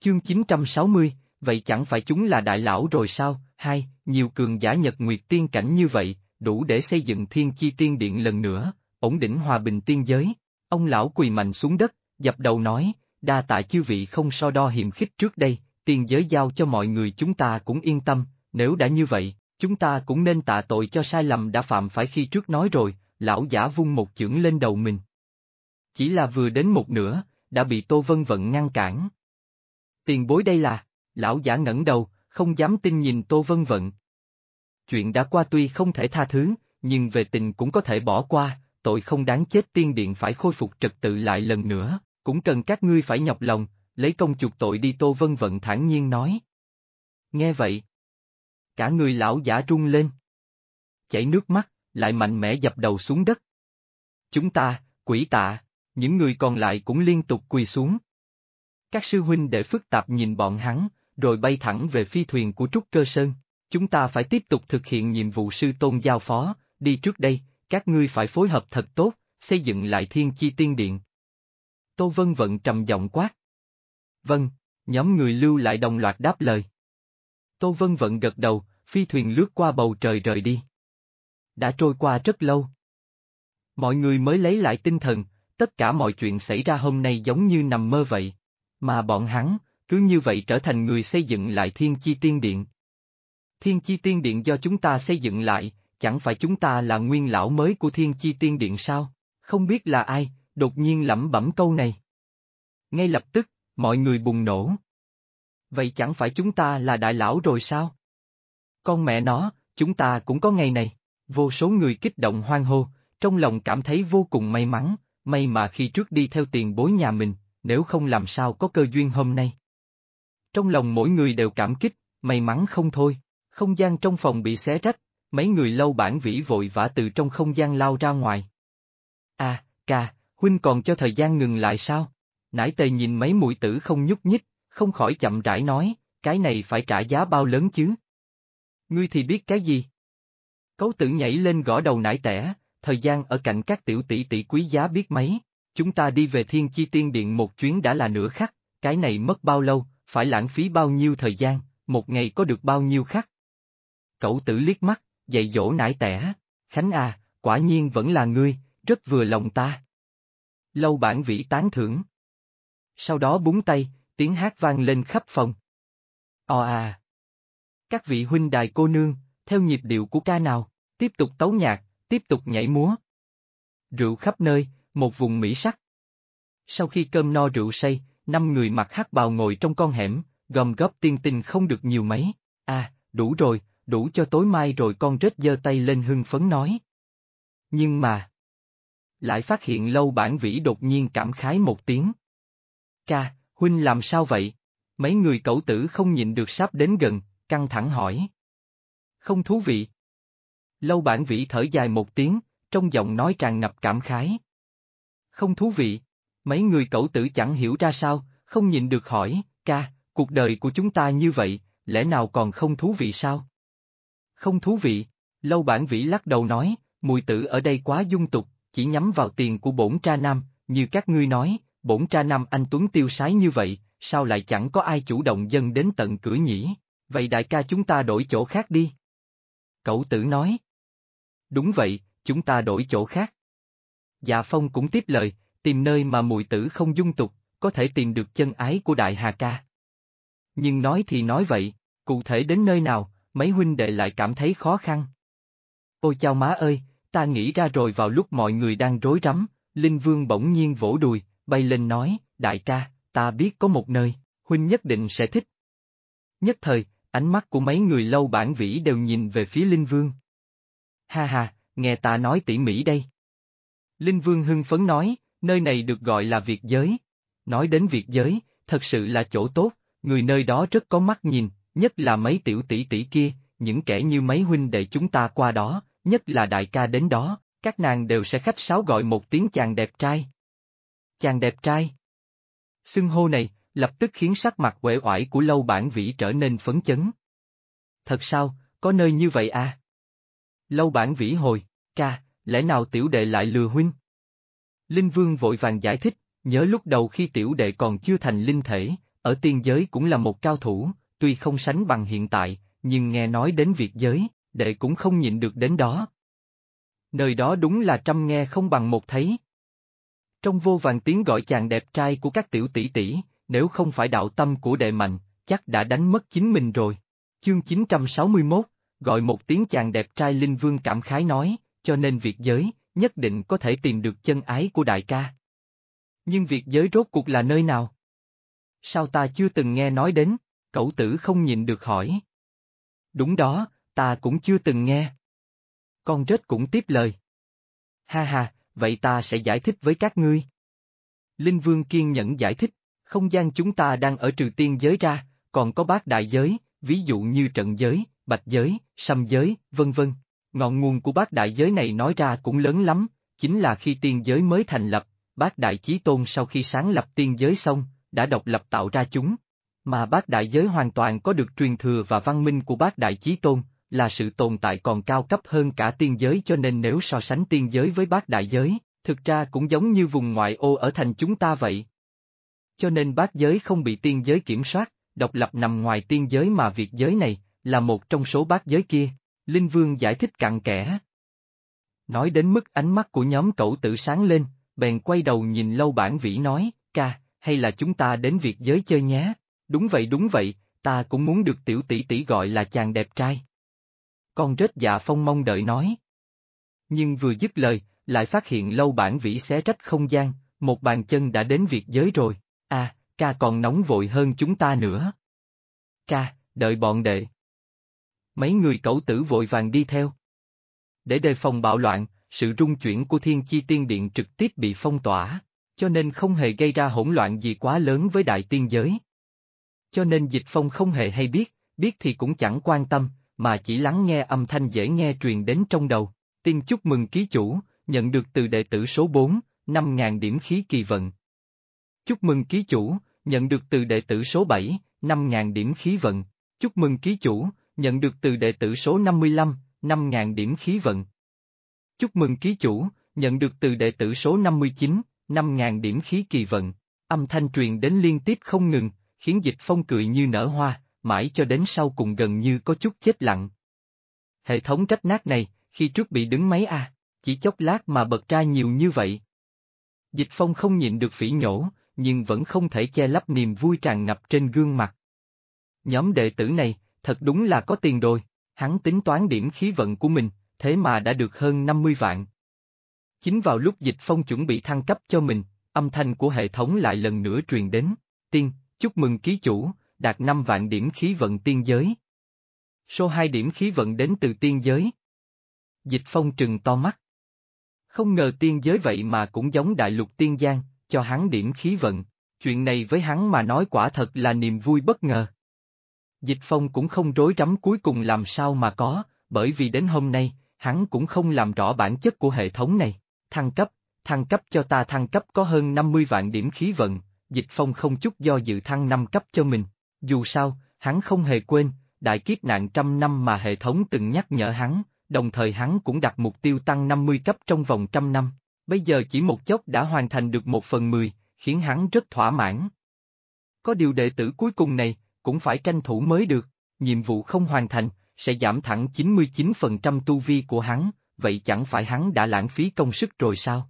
Chương 960, vậy chẳng phải chúng là đại lão rồi sao? Hai, nhiều cường giả Nhật Nguyệt tiên cảnh như vậy, đủ để xây dựng Thiên Chi Tiên Điện lần nữa, ổn định hòa bình tiên giới. Ông lão quỳ mạnh xuống đất, dập đầu nói, đa tạ chư vị không so đo hiềm khích trước đây, tiên giới giao cho mọi người chúng ta cũng yên tâm, nếu đã như vậy, chúng ta cũng nên tạ tội cho sai lầm đã phạm phải khi trước nói rồi, lão giả vung một chưởng lên đầu mình. Chỉ là vừa đến một nửa, đã bị Tô Vân Vận ngăn cản. Tiền bối đây là, lão giả ngẩng đầu, không dám tin nhìn Tô Vân Vận. Chuyện đã qua tuy không thể tha thứ, nhưng về tình cũng có thể bỏ qua, tội không đáng chết tiên điện phải khôi phục trật tự lại lần nữa, cũng cần các ngươi phải nhọc lòng, lấy công chuộc tội đi Tô Vân Vận thản nhiên nói. Nghe vậy, cả người lão giả run lên. Chảy nước mắt, lại mạnh mẽ dập đầu xuống đất. Chúng ta, quỷ tạ, những người còn lại cũng liên tục quỳ xuống. Các sư huynh đệ phức tạp nhìn bọn hắn, rồi bay thẳng về phi thuyền của Trúc Cơ Sơn. Chúng ta phải tiếp tục thực hiện nhiệm vụ sư tôn giao phó, đi trước đây, các ngươi phải phối hợp thật tốt, xây dựng lại Thiên Chi Tiên Điện. Tô Vân Vận trầm giọng quát. Vâng, nhóm người lưu lại đồng loạt đáp lời. Tô Vân Vận gật đầu, phi thuyền lướt qua bầu trời rời đi. Đã trôi qua rất lâu. Mọi người mới lấy lại tinh thần, tất cả mọi chuyện xảy ra hôm nay giống như nằm mơ vậy. Mà bọn hắn, cứ như vậy trở thành người xây dựng lại Thiên Chi Tiên Điện. Thiên Chi Tiên Điện do chúng ta xây dựng lại, chẳng phải chúng ta là nguyên lão mới của Thiên Chi Tiên Điện sao? Không biết là ai, đột nhiên lẩm bẩm câu này. Ngay lập tức, mọi người bùng nổ. Vậy chẳng phải chúng ta là đại lão rồi sao? Con mẹ nó, chúng ta cũng có ngày này. Vô số người kích động hoan hô, trong lòng cảm thấy vô cùng may mắn, may mà khi trước đi theo tiền bối nhà mình, nếu không làm sao có cơ duyên hôm nay. Trong lòng mỗi người đều cảm kích, may mắn không thôi, không gian trong phòng bị xé rách, mấy người Lâu Bản Vĩ vội vã từ trong không gian lao ra ngoài. À, ca, huynh còn cho thời gian ngừng lại sao? Nải Tề nhìn mấy muội tử không nhúc nhích, không khỏi chậm rãi nói, cái này phải trả giá bao lớn chứ? Ngươi thì biết cái gì? Cấu Tử nhảy lên gõ đầu Nải Tẻ, thời gian ở cạnh các tiểu tỷ tỷ quý giá biết mấy, chúng ta đi về Thiên Chi Tiên Điện một chuyến đã là nửa khắc, cái này mất bao lâu, phải lãng phí bao nhiêu thời gian, một ngày có được bao nhiêu khắc? Cẩu Tử liếc mắt, dạy dỗ Nải Tẻ, Khánh à, quả nhiên vẫn là ngươi, rất vừa lòng ta. Lâu Bản Vĩ tán thưởng. Sau đó búng tay, tiếng hát vang lên khắp phòng. Ồ à! Các vị huynh đài cô nương, theo nhịp điệu của ca nào, tiếp tục tấu nhạc, tiếp tục nhảy múa. Rượu khắp nơi, một vùng mỹ sắc. Sau khi cơm no rượu say, 5 người mặc hắc bào ngồi trong con hẻm, gom góp tiên tinh không được nhiều mấy. À, đủ rồi, đủ cho tối mai rồi con rết giơ tay lên hưng phấn nói. Nhưng mà... lại phát hiện Lâu Bản Vĩ đột nhiên cảm khái một tiếng. Ca, huynh làm sao vậy? Mấy người Cẩu Tử không nhịn được sắp đến gần, căng thẳng hỏi. Không thú vị. Lâu Bản Vĩ thở dài một tiếng, trong giọng nói tràn ngập cảm khái. Không thú vị. Mấy người Cẩu Tử chẳng hiểu ra sao, không nhịn được hỏi, ca, cuộc đời của chúng ta như vậy, lẽ nào còn không thú vị sao? Không thú vị. Lâu Bản Vĩ lắc đầu nói, mùi tử ở đây quá dung tục, chỉ nhắm vào tiền của bổn tra nam, như các ngươi nói, bổn tra nam anh tuấn tiêu sái như vậy, sao lại chẳng có ai chủ động dâng đến tận cửa nhỉ? Vậy đại ca chúng ta đổi chỗ khác đi. Cẩu Tử nói. Đúng vậy, chúng ta đổi chỗ khác. Dạ Phong cũng tiếp lời, tìm nơi mà mùi tử không dung tục, có thể tìm được chân ái của Đại Hà ca. Nhưng nói thì nói vậy, cụ thể đến nơi nào, mấy huynh đệ lại cảm thấy khó khăn. Ôi chao má ơi, ta nghĩ ra rồi. Vào lúc mọi người đang rối rắm, Linh Vương bỗng nhiên vỗ đùi, bay lên nói, đại ca, ta biết có một nơi, huynh nhất định sẽ thích. Nhất thời, ánh mắt của mấy người Lâu Bản Vĩ đều nhìn về phía Linh Vương. Ha ha, nghe ta nói tỉ mỉ đây. Linh Vương hưng phấn nói, nơi này được gọi là Việt giới. Nói đến Việt giới, thật sự là chỗ tốt, người nơi đó rất có mắt nhìn, nhất là mấy tiểu tỷ tỷ kia, những kẻ như mấy huynh đệ chúng ta qua đó, nhất là đại ca đến đó, các nàng đều sẽ khách sáo gọi một tiếng chàng đẹp trai. Chàng đẹp trai. Xưng hô này, lập tức khiến sắc mặt uể oải của Lâu Bản Vĩ trở nên phấn chấn. Thật sao, có nơi như vậy à? Lâu Bản Vĩ hồi, ca, lẽ nào tiểu đệ lại lừa huynh? Linh Vương vội vàng giải thích, nhớ lúc đầu khi tiểu đệ còn chưa thành linh thể, ở tiên giới cũng là một cao thủ, tuy không sánh bằng hiện tại, nhưng nghe nói đến Việt giới, đệ cũng không nhịn được đến đó. Nơi đó đúng là trăm nghe không bằng một thấy. Trong vô vàn tiếng gọi chàng đẹp trai của các tiểu tỷ tỷ, nếu không phải đạo tâm của đệ mạnh, chắc đã đánh mất chính mình rồi. Chương 961, gọi một tiếng chàng đẹp trai Linh Vương cảm khái nói, cho nên Việt giới, nhất định có thể tìm được chân ái của đại ca. Nhưng Việt giới rốt cuộc là nơi nào? Sao ta chưa từng nghe nói đến? Cẩu tử không nhịn được hỏi. Đúng đó, ta cũng chưa từng nghe. Con rết cũng tiếp lời. Ha ha, vậy ta sẽ giải thích với các ngươi. Linh Vương kiên nhẫn giải thích, không gian chúng ta đang ở trừ tiên giới ra, còn có bát đại giới, ví dụ như trận giới, bạch giới, sâm giới, vân vân. Ngọn nguồn của bát đại giới này nói ra cũng lớn lắm, chính là khi tiên giới mới thành lập, bát đại chí tôn sau khi sáng lập tiên giới xong, đã độc lập tạo ra chúng. Mà bát đại giới hoàn toàn có được truyền thừa và văn minh của bát đại chí tôn, là sự tồn tại còn cao cấp hơn cả tiên giới, cho nên nếu so sánh tiên giới với bát đại giới, thực ra cũng giống như vùng ngoại ô ở thành chúng ta vậy. Cho nên bát giới không bị tiên giới kiểm soát, độc lập nằm ngoài tiên giới, mà Việt giới này, là một trong số bát giới kia. Linh Vương giải thích cặn kẽ. Nói đến mức ánh mắt của nhóm cẩu tử sáng lên, bèn quay đầu nhìn Lâu Bản Vĩ nói, ca, hay là chúng ta đến Việt giới chơi nhé? Đúng vậy, ta cũng muốn được tiểu tỷ tỷ gọi là chàng đẹp trai. Con rết Dạ Phong mong đợi nói. Nhưng vừa dứt lời, lại phát hiện Lâu Bản Vĩ xé rách không gian, một bàn chân đã đến Việt giới rồi. À, ca còn nóng vội hơn chúng ta nữa. Ca, đợi bọn đệ. Mấy người cẩu tử vội vàng đi theo. Để đề phòng bạo loạn, sự rung chuyển của Thiên Chi Tiên Điện trực tiếp bị phong tỏa, cho nên không hề gây ra hỗn loạn gì quá lớn với đại tiên giới. Cho nên Dịch Phong không hề hay biết thì cũng chẳng quan tâm, mà chỉ lắng nghe âm thanh dễ nghe truyền đến trong đầu. Tiên chúc mừng ký chủ, nhận được từ đệ tử số 4, 5.000 điểm khí kỳ vận. Chúc mừng ký chủ, nhận được từ đệ tử số 7, 5.000 điểm khí vận. Chúc mừng ký chủ, nhận được từ đệ tử số 55, 5.000 điểm khí vận. Chúc mừng ký chủ, nhận được từ đệ tử số 59, 5.000 điểm khí kỳ vận. Âm thanh truyền đến liên tiếp không ngừng, khiến Dịch Phong cười như nở hoa, mãi cho đến sau cùng gần như có chút chết lặng. Hệ thống rách nát này, khi trước bị đứng máy chỉ chốc lát mà bật ra nhiều như vậy. Dịch Phong không nhịn được phỉ nhổ, nhưng vẫn không thể che lấp niềm vui tràn ngập trên gương mặt. Nhóm đệ tử này, thật đúng là có tiền rồi, hắn tính toán điểm khí vận của mình, thế mà đã được hơn 50 vạn. Chính vào lúc Dịch Phong chuẩn bị thăng cấp cho mình, âm thanh của hệ thống lại lần nữa truyền đến, tiên, chúc mừng ký chủ, đạt 5 vạn điểm khí vận tiên giới. Số 2 điểm khí vận đến từ tiên giới. Dịch Phong trừng to mắt. Không ngờ tiên giới vậy mà cũng giống đại lục tiên giang, cho hắn điểm khí vận, chuyện này với hắn mà nói quả thật là niềm vui bất ngờ. Dịch Phong cũng không rối rắm cuối cùng làm sao mà có, bởi vì đến hôm nay, hắn cũng không làm rõ bản chất của hệ thống này. Thăng cấp cho ta, thăng cấp có hơn 50 vạn điểm khí vận, Dịch Phong không chút do dự thăng 5 cấp cho mình. Dù sao, hắn không hề quên, đại kiếp nạn 100 năm mà hệ thống từng nhắc nhở hắn, đồng thời hắn cũng đặt mục tiêu tăng 50 cấp trong vòng 100 năm. Bây giờ chỉ một chốc đã hoàn thành được 1/10, khiến hắn rất thỏa mãn. Có điều đệ tử cuối cùng này, cũng phải tranh thủ mới được, nhiệm vụ không hoàn thành, sẽ giảm thẳng 99% tu vi của hắn, vậy chẳng phải hắn đã lãng phí công sức rồi sao?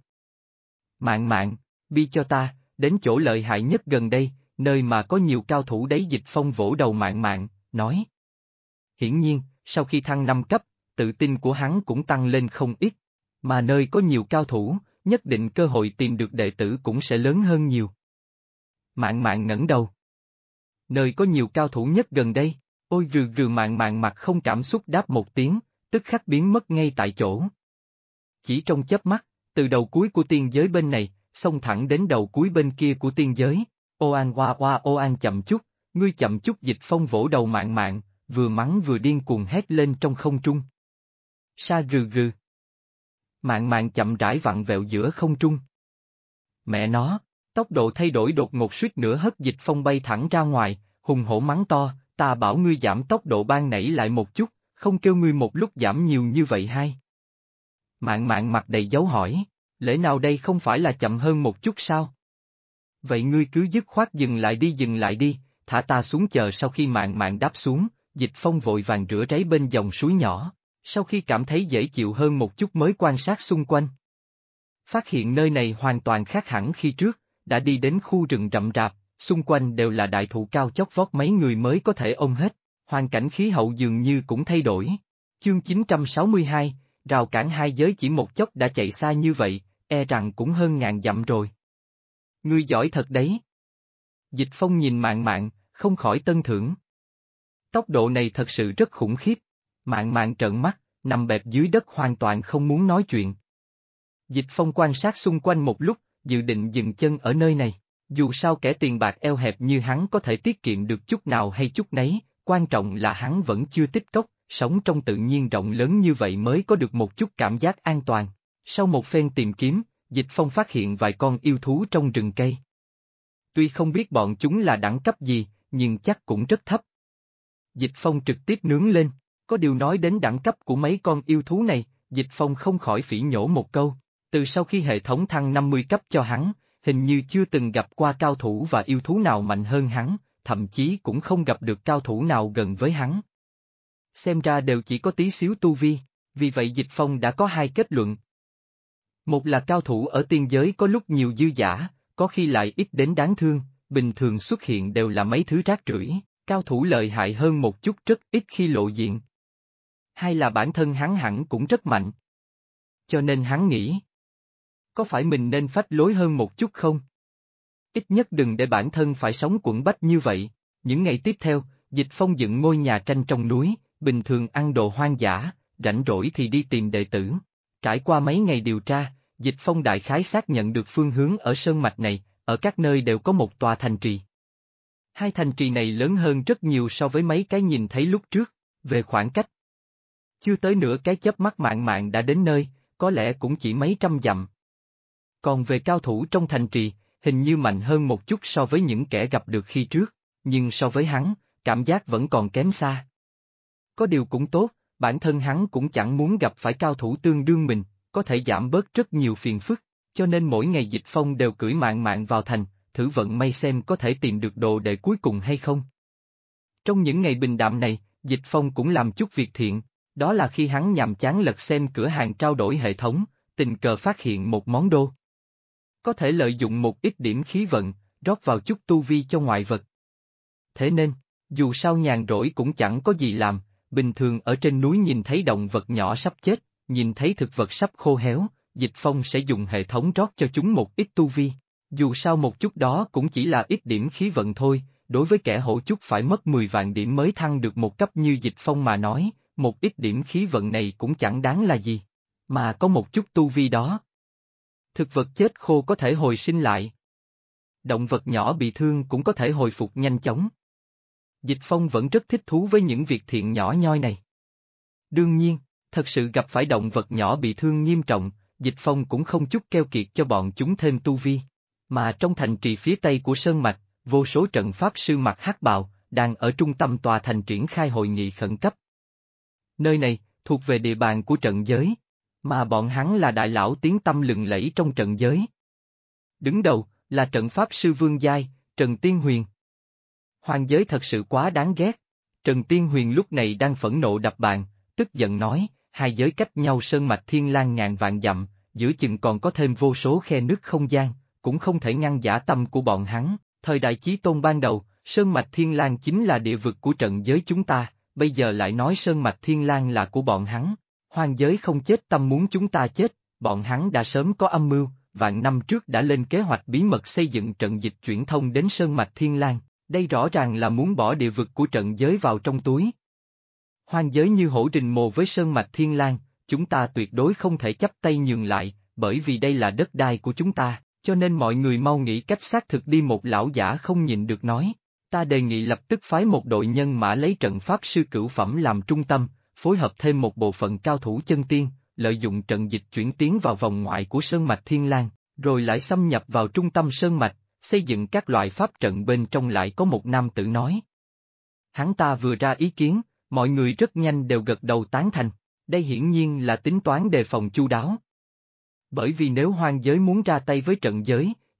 Mạn, bi cho ta, đến chỗ lợi hại nhất gần đây, nơi mà có nhiều cao thủ đấy. Dịch Phong vỗ đầu Mạn, nói. Hiển nhiên, sau khi thăng 5 cấp, tự tin của hắn cũng tăng lên không ít, mà nơi có nhiều cao thủ, nhất định cơ hội tìm được đệ tử cũng sẽ lớn hơn nhiều. Mạn ngẩng đầu. Nơi có nhiều cao thủ nhất gần đây, ôi Mạn mặt không cảm xúc đáp một tiếng, tức khắc biến mất ngay tại chỗ. Chỉ trong chớp mắt, từ đầu cuối của tiên giới bên này, xông thẳng đến đầu cuối bên kia của tiên giới. Ô an chậm chút, ngươi chậm chút. Dịch Phong vỗ đầu Mạn, vừa mắng vừa điên cuồng hét lên trong không trung. Sa rừ. Mạn chậm rãi vặn vẹo giữa không trung. Mẹ nó, tốc độ thay đổi đột ngột suýt nữa hất Dịch Phong bay thẳng ra ngoài, hùng hổ mắng to, ta bảo ngươi giảm tốc độ ban nãy lại một chút, không kêu ngươi một lúc giảm nhiều như vậy hay? Mạn mặt đầy dấu hỏi, lẽ nào đây không phải là chậm hơn một chút sao? Vậy ngươi cứ dứt khoát dừng lại đi, thả ta xuống chờ. Sau khi Mạn Mạn đáp xuống, Dịch Phong vội vàng rửa ráy bên dòng suối nhỏ, sau khi cảm thấy dễ chịu hơn một chút mới quan sát xung quanh. Phát hiện nơi này hoàn toàn khác hẳn khi trước, đã đi đến khu rừng rậm rạp, xung quanh đều là đại thụ cao chót vót mấy người mới có thể ôm hết, hoàn cảnh khí hậu dường như cũng thay đổi. Chương 962, rào cản hai giới chỉ một chốc đã chạy xa như vậy, e rằng cũng hơn 1000 dặm rồi. Ngươi giỏi thật đấy. Dịch Phong nhìn Mạn Mạn, không khỏi tân thưởng. Tốc độ này thật sự rất khủng khiếp. Mạn Mạn trợn mắt, nằm bẹp dưới đất hoàn toàn không muốn nói chuyện. Dịch Phong quan sát xung quanh một lúc, dự định dừng chân ở nơi này. Dù sao kẻ tiền bạc eo hẹp như hắn có thể tiết kiệm được chút nào hay chút nấy, quan trọng là hắn vẫn chưa tích cóp, sống trong tự nhiên rộng lớn như vậy mới có được một chút cảm giác an toàn. Sau một phen tìm kiếm, Dịch Phong phát hiện vài con yêu thú trong rừng cây. Tuy không biết bọn chúng là đẳng cấp gì, nhưng chắc cũng rất thấp. Dịch Phong trực tiếp nướng lên, có điều nói đến đẳng cấp của mấy con yêu thú này, Dịch Phong không khỏi phỉ nhổ một câu, từ sau khi hệ thống thăng 50 cấp cho hắn, hình như chưa từng gặp qua cao thủ và yêu thú nào mạnh hơn hắn, thậm chí cũng không gặp được cao thủ nào gần với hắn. Xem ra đều chỉ có tí xíu tu vi, vì vậy Dịch Phong đã có hai kết luận. Một là cao thủ ở tiên giới có lúc nhiều dư dả, có khi lại ít đến đáng thương, bình thường xuất hiện đều là mấy thứ rác rưởi, cao thủ lợi hại hơn một chút rất ít khi lộ diện. Hai là bản thân hắn hẳn cũng rất mạnh. Cho nên hắn nghĩ, có phải mình nên phách lối hơn một chút không? Ít nhất đừng để bản thân phải sống quẫn bách như vậy. Những ngày tiếp theo, Dịch Phong dựng ngôi nhà tranh trong núi, bình thường ăn đồ hoang dã, rảnh rỗi thì đi tìm đệ tử. Trải qua mấy ngày điều tra, Dịch Phong đại khái xác nhận được phương hướng ở sơn mạch này, ở các nơi đều có một tòa thành trì. Hai thành trì này lớn hơn rất nhiều so với mấy cái nhìn thấy lúc trước, về khoảng cách. Chưa tới nửa cái chớp mắt Mạn Mạn đã đến nơi, có lẽ cũng chỉ mấy trăm dặm. Còn về cao thủ trong thành trì, hình như mạnh hơn một chút so với những kẻ gặp được khi trước, nhưng so với hắn, cảm giác vẫn còn kém xa. Có điều cũng tốt, bản thân hắn cũng chẳng muốn gặp phải cao thủ tương đương mình, có thể giảm bớt rất nhiều phiền phức, cho nên mỗi ngày Dịch Phong đều cưỡi Mạn Mạn vào thành, thử vận may xem có thể tìm được đồ đệ cuối cùng hay không. Trong những ngày bình đạm này, Dịch Phong cũng làm chút việc thiện, đó là khi hắn nhàm chán lật xem cửa hàng trao đổi hệ thống, tình cờ phát hiện một món đồ. Có thể lợi dụng một ít điểm khí vận, rót vào chút tu vi cho ngoại vật. Thế nên, dù sao nhàn rỗi cũng chẳng có gì làm, bình thường ở trên núi nhìn thấy động vật nhỏ sắp chết, nhìn thấy thực vật sắp khô héo, Dịch Phong sẽ dùng hệ thống rót cho chúng một ít tu vi. Dù sao một chút đó cũng chỉ là ít điểm khí vận thôi, đối với kẻ hổ chút phải mất 10 vạn điểm mới thăng được một cấp như Dịch Phong mà nói, một ít điểm khí vận này cũng chẳng đáng là gì. Mà có một chút tu vi đó. Thực vật chết khô có thể hồi sinh lại. Động vật nhỏ bị thương cũng có thể hồi phục nhanh chóng. Dịch Phong vẫn rất thích thú với những việc thiện nhỏ nhoi này. Đương nhiên, thật sự gặp phải động vật nhỏ bị thương nghiêm trọng, Dịch Phong cũng không chút keo kiệt cho bọn chúng thêm tu vi. Mà trong thành trì phía tây của Sơn Mạch, vô số trận pháp sư mặc hắc bào, đang ở trung tâm tòa thành triển khai hội nghị khẩn cấp. Nơi này, thuộc về địa bàn của trận giới, mà bọn hắn là đại lão tiếng tăm lừng lẫy trong trận giới. Đứng đầu, là trận pháp sư Vương Giai, Trần Tiên Huyền. Hoàng giới thật sự quá đáng ghét. Trần Tiên Huyền lúc này đang phẫn nộ đập bàn, tức giận nói, hai giới cách nhau sơn mạch thiên lang ngàn vạn dặm, giữa chừng còn có thêm vô số khe nứt không gian, cũng không thể ngăn dã tâm của bọn hắn. Thời đại Chí Tôn ban đầu, sơn mạch thiên lang chính là địa vực của trận giới chúng ta, bây giờ lại nói sơn mạch thiên lang là của bọn hắn. Hoàng giới không chết tâm muốn chúng ta chết, bọn hắn đã sớm có âm mưu, vạn năm trước đã lên kế hoạch bí mật xây dựng trận dịch chuyển thông đến sơn mạch thiên lang, đây rõ ràng là muốn bỏ địa vực của trận giới vào trong túi. Hoàng giới như hổ rình mồ với sơn mạch thiên lang, chúng ta tuyệt đối không thể chấp tay nhường lại, bởi vì đây là đất đai của chúng ta, cho nên mọi người mau nghĩ cách xác thực đi. Một lão giả không nhịn được nói, ta đề nghị lập tức phái một đội nhân mã lấy trận pháp sư cửu phẩm làm trung tâm, phối hợp thêm một bộ phận cao thủ chân tiên, lợi dụng trận dịch chuyển tiến vào vòng ngoại của sơn mạch thiên lang, rồi lại xâm nhập vào trung tâm sơn mạch, xây dựng các loại pháp trận bên trong. Lại có một nam tử nói. Hắn ta vừa ra ý kiến, mọi người rất nhanh đều gật đầu tán thành, đây hiển nhiên là tính toán đề phòng chu đáo. Bởi vì nếu hoang giới muốn ra tay với trận giới,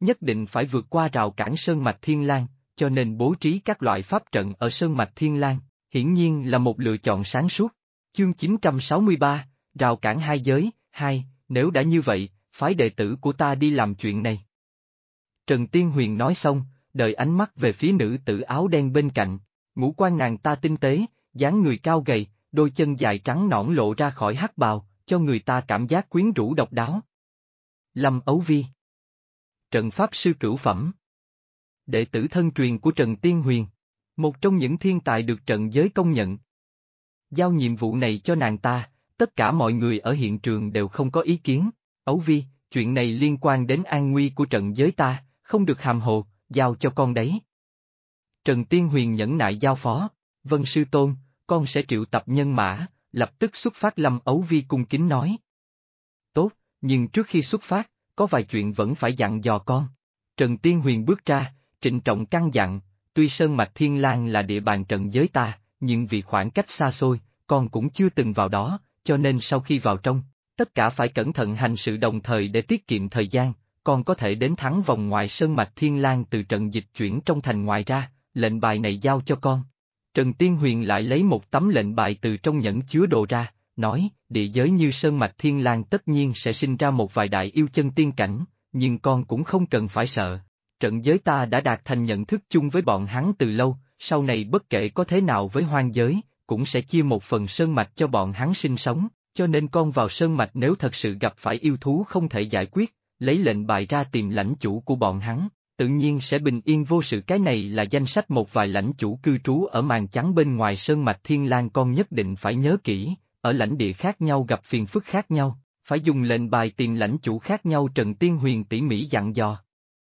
nhất định phải vượt qua rào cản sơn mạch Thiên Lang, cho nên bố trí các loại pháp trận ở sơn mạch Thiên Lang, hiển nhiên là một lựa chọn sáng suốt. Chương 963, rào cản hai giới, hai, nếu đã như vậy, phái đệ tử của ta đi làm chuyện này. Trần Tiên Huyền nói xong, đợi ánh mắt về phía nữ tử áo đen bên cạnh, ngũ quan nàng ta tinh tế, dáng người cao gầy, đôi chân dài trắng nõn lộ ra khỏi hắc bào, cho người ta cảm giác quyến rũ độc đáo. Lâm Ấu Vi, trận pháp sư cửu phẩm, đệ tử thân truyền của Trần Tiên Huyền, một trong những thiên tài được trận giới công nhận. Giao nhiệm vụ này cho nàng ta, tất cả mọi người ở hiện trường đều không có ý kiến. Ấu Vi, chuyện này liên quan đến an nguy của trận giới ta, không được hàm hồ, giao cho con đấy. Trần Tiên Huyền nhẫn nại giao phó, vân sư tôn, con sẽ triệu tập nhân mã, lập tức xuất phát. Lâm Ấu Vi cung kính nói. Tốt, nhưng trước khi xuất phát, có vài chuyện vẫn phải dặn dò con. Trần Tiên Huyền bước ra, trịnh trọng căn dặn, tuy sơn mạch Thiên Lang là địa bàn trận giới ta, nhưng vì khoảng cách xa xôi, con cũng chưa từng vào đó, cho nên sau khi vào trong, tất cả phải cẩn thận hành sự đồng thời để tiết kiệm thời gian, con có thể đến thắng vòng ngoài sơn mạch Thiên Lang từ trận dịch chuyển trong thành. Ngoài ra, lệnh bài này giao cho con. Trần Tiên Huyền lại lấy một tấm lệnh bài từ trong nhẫn chứa đồ ra, nói, địa giới như sơn mạch Thiên Lang tất nhiên sẽ sinh ra một vài đại yêu chân tiên cảnh, nhưng con cũng không cần phải sợ. Trận giới ta đã đạt thành nhận thức chung với bọn hắn từ lâu, sau này bất kể có thế nào với hoang giới, cũng sẽ chia một phần sơn mạch cho bọn hắn sinh sống, cho nên con vào sơn mạch nếu thật sự gặp phải yêu thú không thể giải quyết, lấy lệnh bài ra tìm lãnh chủ của bọn hắn, tự nhiên sẽ bình yên vô sự. Cái này là danh sách một vài lãnh chủ cư trú ở màn trắng bên ngoài sơn mạch Thiên Lang, con nhất định phải nhớ kỹ, ở lãnh địa khác nhau gặp phiền phức khác nhau, phải dùng lệnh bài tìm lãnh chủ khác nhau. Trần Tiên Huyền tỉ mỉ dặn dò.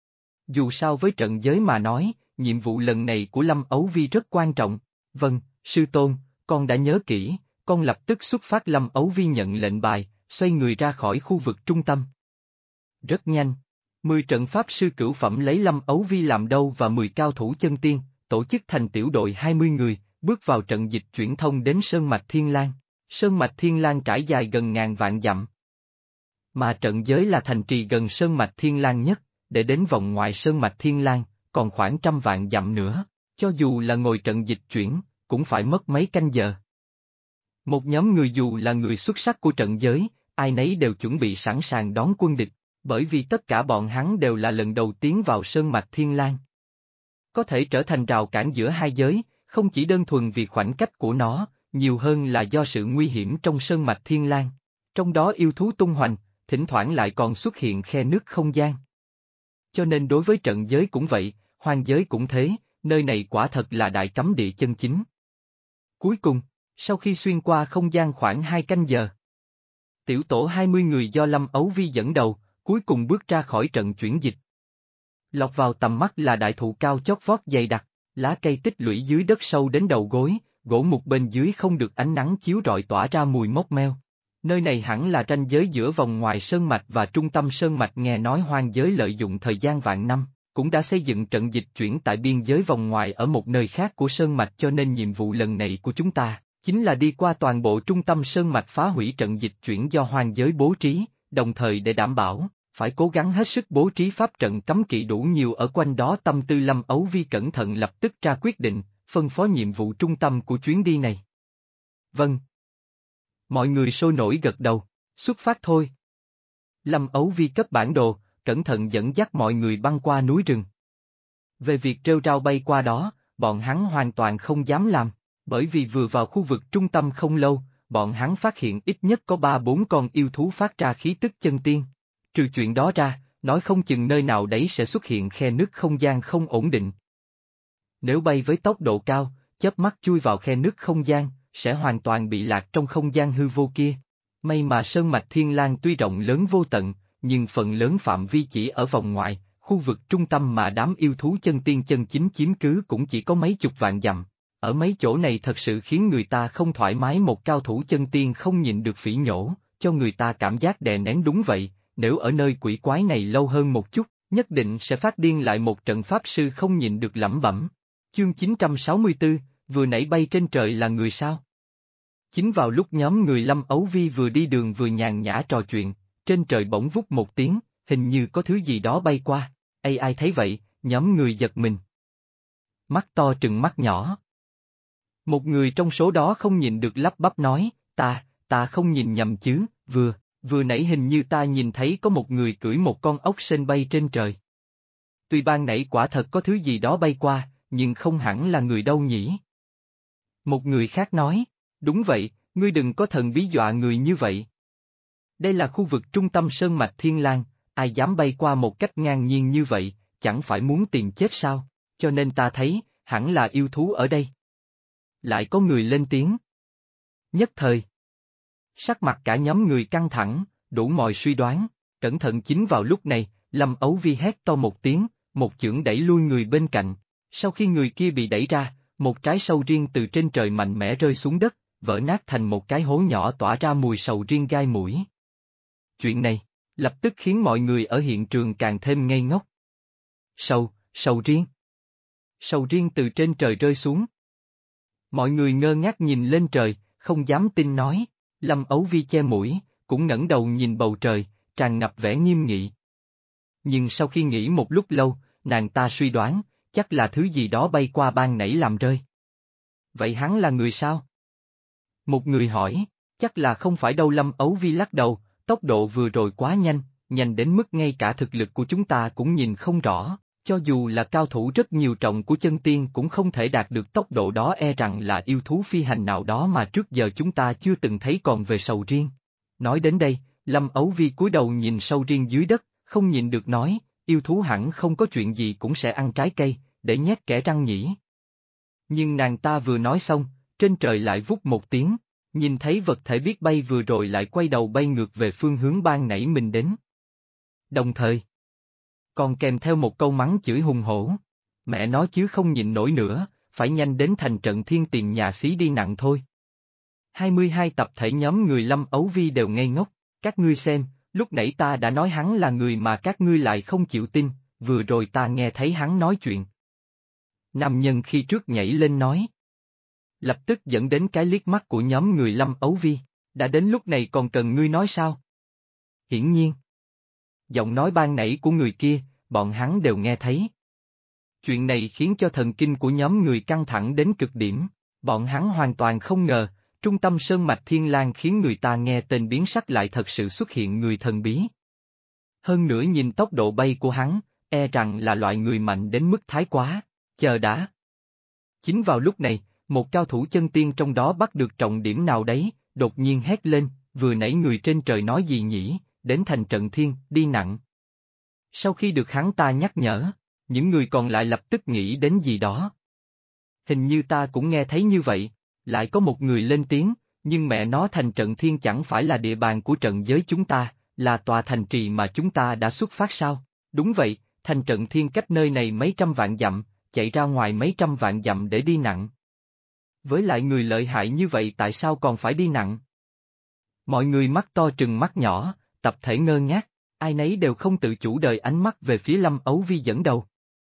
Dù sao với trận giới mà nói, nhiệm vụ lần này của Lâm Ấu Vi rất quan trọng. Vâng, sư tôn, con đã nhớ kỹ, con lập tức xuất phát. Lâm Ấu Vi nhận lệnh bài, xoay người ra khỏi khu vực trung tâm. Rất nhanh, 10 trận pháp sư cửu phẩm lấy Lâm Ấu Vi làm đầu và 10 cao thủ chân tiên, tổ chức thành tiểu đội 20 người, bước vào trận dịch chuyển thông đến sơn mạch Thiên Lang. Sơn mạch Thiên Lang trải dài gần ngàn vạn dặm. Mà trận giới là thành trì gần sơn mạch Thiên Lang nhất, để đến vòng ngoài sơn mạch Thiên Lang, còn khoảng trăm vạn dặm nữa, cho dù là ngồi trận dịch chuyển, cũng phải mất mấy canh giờ. Một nhóm người dù là người xuất sắc của trận giới, ai nấy đều chuẩn bị sẵn sàng đón quân địch, bởi vì tất cả bọn hắn đều là lần đầu tiến vào sơn mạch Thiên Lang. Có thể trở thành rào cản giữa hai giới, không chỉ đơn thuần vì khoảnh cách của nó, nhiều hơn là do sự nguy hiểm trong sơn mạch Thiên Lang. Trong đó yêu thú tung hoành, thỉnh thoảng lại còn xuất hiện khe nứt không gian. Cho nên đối với trận giới cũng vậy, hoang giới cũng thế, nơi này quả thật là đại cấm địa chân chính. Cuối cùng, sau khi xuyên qua không gian khoảng 2 canh giờ, tiểu tổ 20 người do Lâm Ấu Vi dẫn đầu, cuối cùng bước ra khỏi trận chuyển dịch. Lọt vào tầm mắt là đại thụ cao chót vót dày đặc, lá cây tích lũy dưới đất sâu đến đầu gối, gỗ mục bên dưới không được ánh nắng chiếu rọi tỏa ra mùi mốc meo. Nơi này hẳn là ranh giới giữa vòng ngoài sơn mạch và trung tâm sơn mạch. Nghe nói hoang giới lợi dụng thời gian vạn năm, cũng đã xây dựng trận dịch chuyển tại biên giới vòng ngoài ở một nơi khác của sơn mạch, cho nên nhiệm vụ lần này của chúng ta, chính là đi qua toàn bộ trung tâm sơn mạch phá hủy trận dịch chuyển do hoang giới bố trí, đồng thời để đảm bảo, phải cố gắng hết sức bố trí pháp trận cấm kỵ đủ nhiều ở quanh đó. Tâm tư Lâm Ấu Vi cẩn thận lập tức ra quyết định, phân phó nhiệm vụ trung tâm của chuyến đi này. Vâng. Mọi người sôi nổi gật đầu, xuất phát thôi. Lâm Ấu Vi cấp bản đồ, cẩn thận dẫn dắt mọi người băng qua núi rừng. Về việc trêu rao bay qua đó, bọn hắn hoàn toàn không dám làm, bởi vì vừa vào khu vực trung tâm không lâu, bọn hắn phát hiện ít nhất có 3-4 con yêu thú phát ra khí tức chân tiên. Trừ chuyện đó ra, nói không chừng nơi nào đấy sẽ xuất hiện khe nứt không gian không ổn định. Nếu bay với tốc độ cao, chớp mắt chui vào khe nứt không gian, sẽ hoàn toàn bị lạc trong không gian hư vô kia. May mà sơn mạch Thiên Lang tuy rộng lớn vô tận, nhưng phần lớn phạm vi chỉ ở vòng ngoài, khu vực trung tâm mà đám yêu thú chân tiên chân chính chiếm cứ cũng chỉ có mấy chục vạn dặm. Ở mấy chỗ này thật sự khiến người ta không thoải mái. Một cao thủ chân tiên không nhịn được phỉ nhổ, cho người ta cảm giác đè nén. Đúng vậy, nếu ở nơi quỷ quái này lâu hơn một chút, nhất định sẽ phát điên. Lại một trận pháp sư không nhịn được lẩm bẩm. Chương 964, vừa nãy bay trên trời là người sao? Chính vào lúc nhóm người Lâm Ấu Vi vừa đi đường vừa nhàn nhã trò chuyện, trên trời bỗng vút một tiếng, hình như có thứ gì đó bay qua. Ai thấy vậy, nhóm người giật mình. Mắt to trừng mắt nhỏ. Một người trong số đó không nhìn được lắp bắp nói, ta không nhìn nhầm chứ, vừa nãy hình như ta nhìn thấy có một người cưỡi một con ốc sên bay trên trời. Tuy ban nãy quả thật có thứ gì đó bay qua, nhưng không hẳn là người đâu nhỉ. Một người khác nói, đúng vậy, ngươi đừng có thần bí dọa người như vậy. Đây là khu vực trung tâm sơn mạch Thiên Lang, ai dám bay qua một cách ngang nhiên như vậy, chẳng phải muốn tìm chết sao, cho nên ta thấy, hẳn là yêu thú ở đây. Lại có người lên tiếng. Nhất thời. Sắc mặt cả nhóm người căng thẳng, đủ mọi suy đoán, cẩn thận. Chính vào lúc này, Lâm Ấu Vi hét to một tiếng, một chưởng đẩy lui người bên cạnh, sau khi người kia bị đẩy ra, một trái sầu riêng từ trên trời mạnh mẽ rơi xuống đất, vỡ nát thành một cái hố nhỏ tỏa ra mùi sầu riêng gai mũi. Chuyện này, lập tức khiến mọi người ở hiện trường càng thêm ngây ngốc. Sầu riêng. Sầu riêng từ trên trời rơi xuống. Mọi người ngơ ngác nhìn lên trời, không dám tin nói, Lâm Ấu Vi che mũi, cũng ngẩng đầu nhìn bầu trời, tràn ngập vẻ nghiêm nghị. Nhưng sau khi nghĩ một lúc lâu, nàng ta suy đoán, chắc là thứ gì đó bay qua ban nãy làm rơi. Vậy hắn là người sao? Một người hỏi, chắc là không phải đâu. Lâm Ấu Vi lắc đầu, tốc độ vừa rồi quá nhanh, nhanh đến mức ngay cả thực lực của chúng ta cũng nhìn không rõ, cho dù là cao thủ rất nhiều trọng của chân tiên cũng không thể đạt được tốc độ đó, rằng là yêu thú phi hành nào đó mà trước giờ chúng ta chưa từng thấy. Còn về sầu riêng. Nói đến đây, Lâm Ấu Vi cúi đầu nhìn sầu riêng dưới đất, không nhịn được nói, yêu thú hẳn không có chuyện gì cũng sẽ ăn trái cây, để nhét kẽ răng nhỉ. Nhưng nàng ta vừa nói xong, trên trời lại vút một tiếng, nhìn thấy vật thể biết bay vừa rồi lại quay đầu bay ngược về phương hướng ban nãy mình đến. Đồng thời, còn kèm theo một câu mắng chửi hùng hổ. Mẹ nói chứ không nhịn nổi nữa, phải nhanh đến thành trận thiên tìm nhà xí đi nặng thôi. 22 tập thể nhóm người Lâm Ấu Vi đều ngây ngốc, các ngươi xem, lúc nãy ta đã nói hắn là người mà các ngươi lại không chịu tin, vừa rồi ta nghe thấy hắn nói chuyện. Nam nhân khi trước nhảy lên nói. Lập tức dẫn đến cái liếc mắt của nhóm người Lâm Ấu Vi, đã đến lúc này còn cần ngươi nói sao? Hiển nhiên. Giọng nói ban nãy của người kia, bọn hắn đều nghe thấy. Chuyện này khiến cho thần kinh của nhóm người căng thẳng đến cực điểm, bọn hắn hoàn toàn không ngờ, trung tâm sơn mạch Thiên Lang khiến người ta nghe tên biến sắc lại thật sự xuất hiện người thần bí. Hơn nữa nhìn tốc độ bay của hắn, rằng là loại người mạnh đến mức thái quá, chờ đã. Chính vào lúc này, một cao thủ chân tiên trong đó bắt được trọng điểm nào đấy, đột nhiên hét lên, vừa nãy người trên trời nói gì nhỉ, đến thành trận thiên, đi nặng. Sau khi được hắn ta nhắc nhở, những người còn lại lập tức nghĩ đến gì đó. Hình như ta cũng nghe thấy như vậy, lại có một người lên tiếng, nhưng mẹ nó thành trận thiên chẳng phải là địa bàn của trận giới chúng ta, là tòa thành trì mà chúng ta đã xuất phát sao? Đúng vậy, thành trận thiên cách nơi này mấy trăm vạn dặm, chạy ra ngoài mấy trăm vạn dặm để đi nặng. Với lại người lợi hại như vậy tại sao còn phải đi nặng? Mọi người mắt to trừng mắt nhỏ, tập thể ngơ ngác, ai nấy đều không tự chủ đời ánh mắt về phía Lâm Ấu Vi dẫn đầu.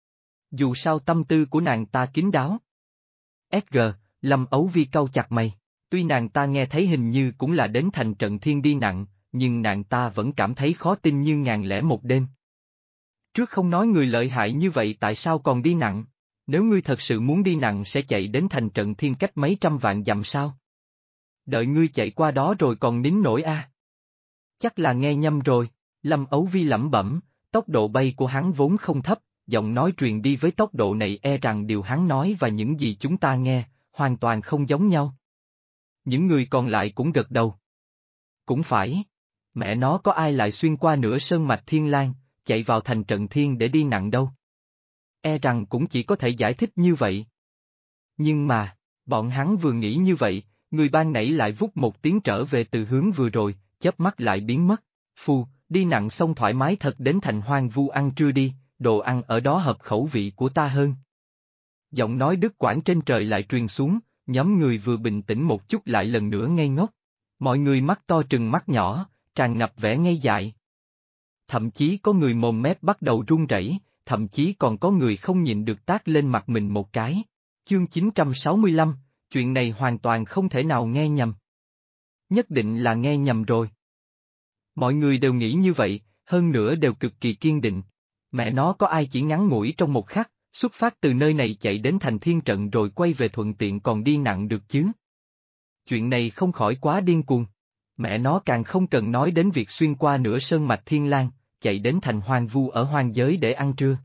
Dù sao tâm tư của nàng ta kín đáo. SG, Lâm Ấu Vi cau chặt mày, tuy nàng ta nghe thấy hình như cũng là đến thành trận thiên đi nặng, nhưng nàng ta vẫn cảm thấy khó tin như ngàn lẻ một đêm. Trước không nói người lợi hại như vậy tại sao còn đi nặng, nếu ngươi thật sự muốn đi nặng sẽ chạy đến thành trận thiên cách mấy trăm vạn dặm sao? Đợi ngươi chạy qua đó rồi còn nín nổi a? Chắc là nghe nhầm rồi, Lâm Ấu Vi lẩm bẩm, tốc độ bay của hắn vốn không thấp, giọng nói truyền đi với tốc độ này rằng điều hắn nói và những gì chúng ta nghe, hoàn toàn không giống nhau. Những người còn lại cũng gật đầu. Cũng phải. Mẹ nó có ai lại xuyên qua nửa sơn mạch Thiên Lang, chạy vào thành trận thiên để đi nặng đâu. Rằng cũng chỉ có thể giải thích như vậy. Nhưng mà, bọn hắn vừa nghĩ như vậy, người ban nãy lại vút một tiếng trở về từ hướng vừa rồi, chớp mắt lại biến mất. Phu, đi nặng xong thoải mái thật đến thành hoang vu ăn trưa đi, đồ ăn ở đó hợp khẩu vị của ta hơn. Giọng nói đứt quãng trên trời lại truyền xuống, nhóm người vừa bình tĩnh một chút lại lần nữa ngây ngốc. Mọi người mắt to trừng mắt nhỏ, tràn ngập vẻ ngây dại. Thậm chí có người mồm mép bắt đầu run rẩy, thậm chí còn có người không nhịn được tát lên mặt mình một cái. Chương 965, chuyện này hoàn toàn không thể nào nghe nhầm. Nhất định là nghe nhầm rồi. Mọi người đều nghĩ như vậy, hơn nữa đều cực kỳ kiên định. Mẹ nó có ai chỉ ngắn ngủi trong một khắc, xuất phát từ nơi này chạy đến thành thiên trận rồi quay về thuận tiện còn đi nặng được chứ? Chuyện này không khỏi quá điên cuồng. Mẹ nó càng không cần nói đến việc xuyên qua nửa sơn mạch thiên lang, chạy đến thành hoang vu ở hoang giới để ăn trưa.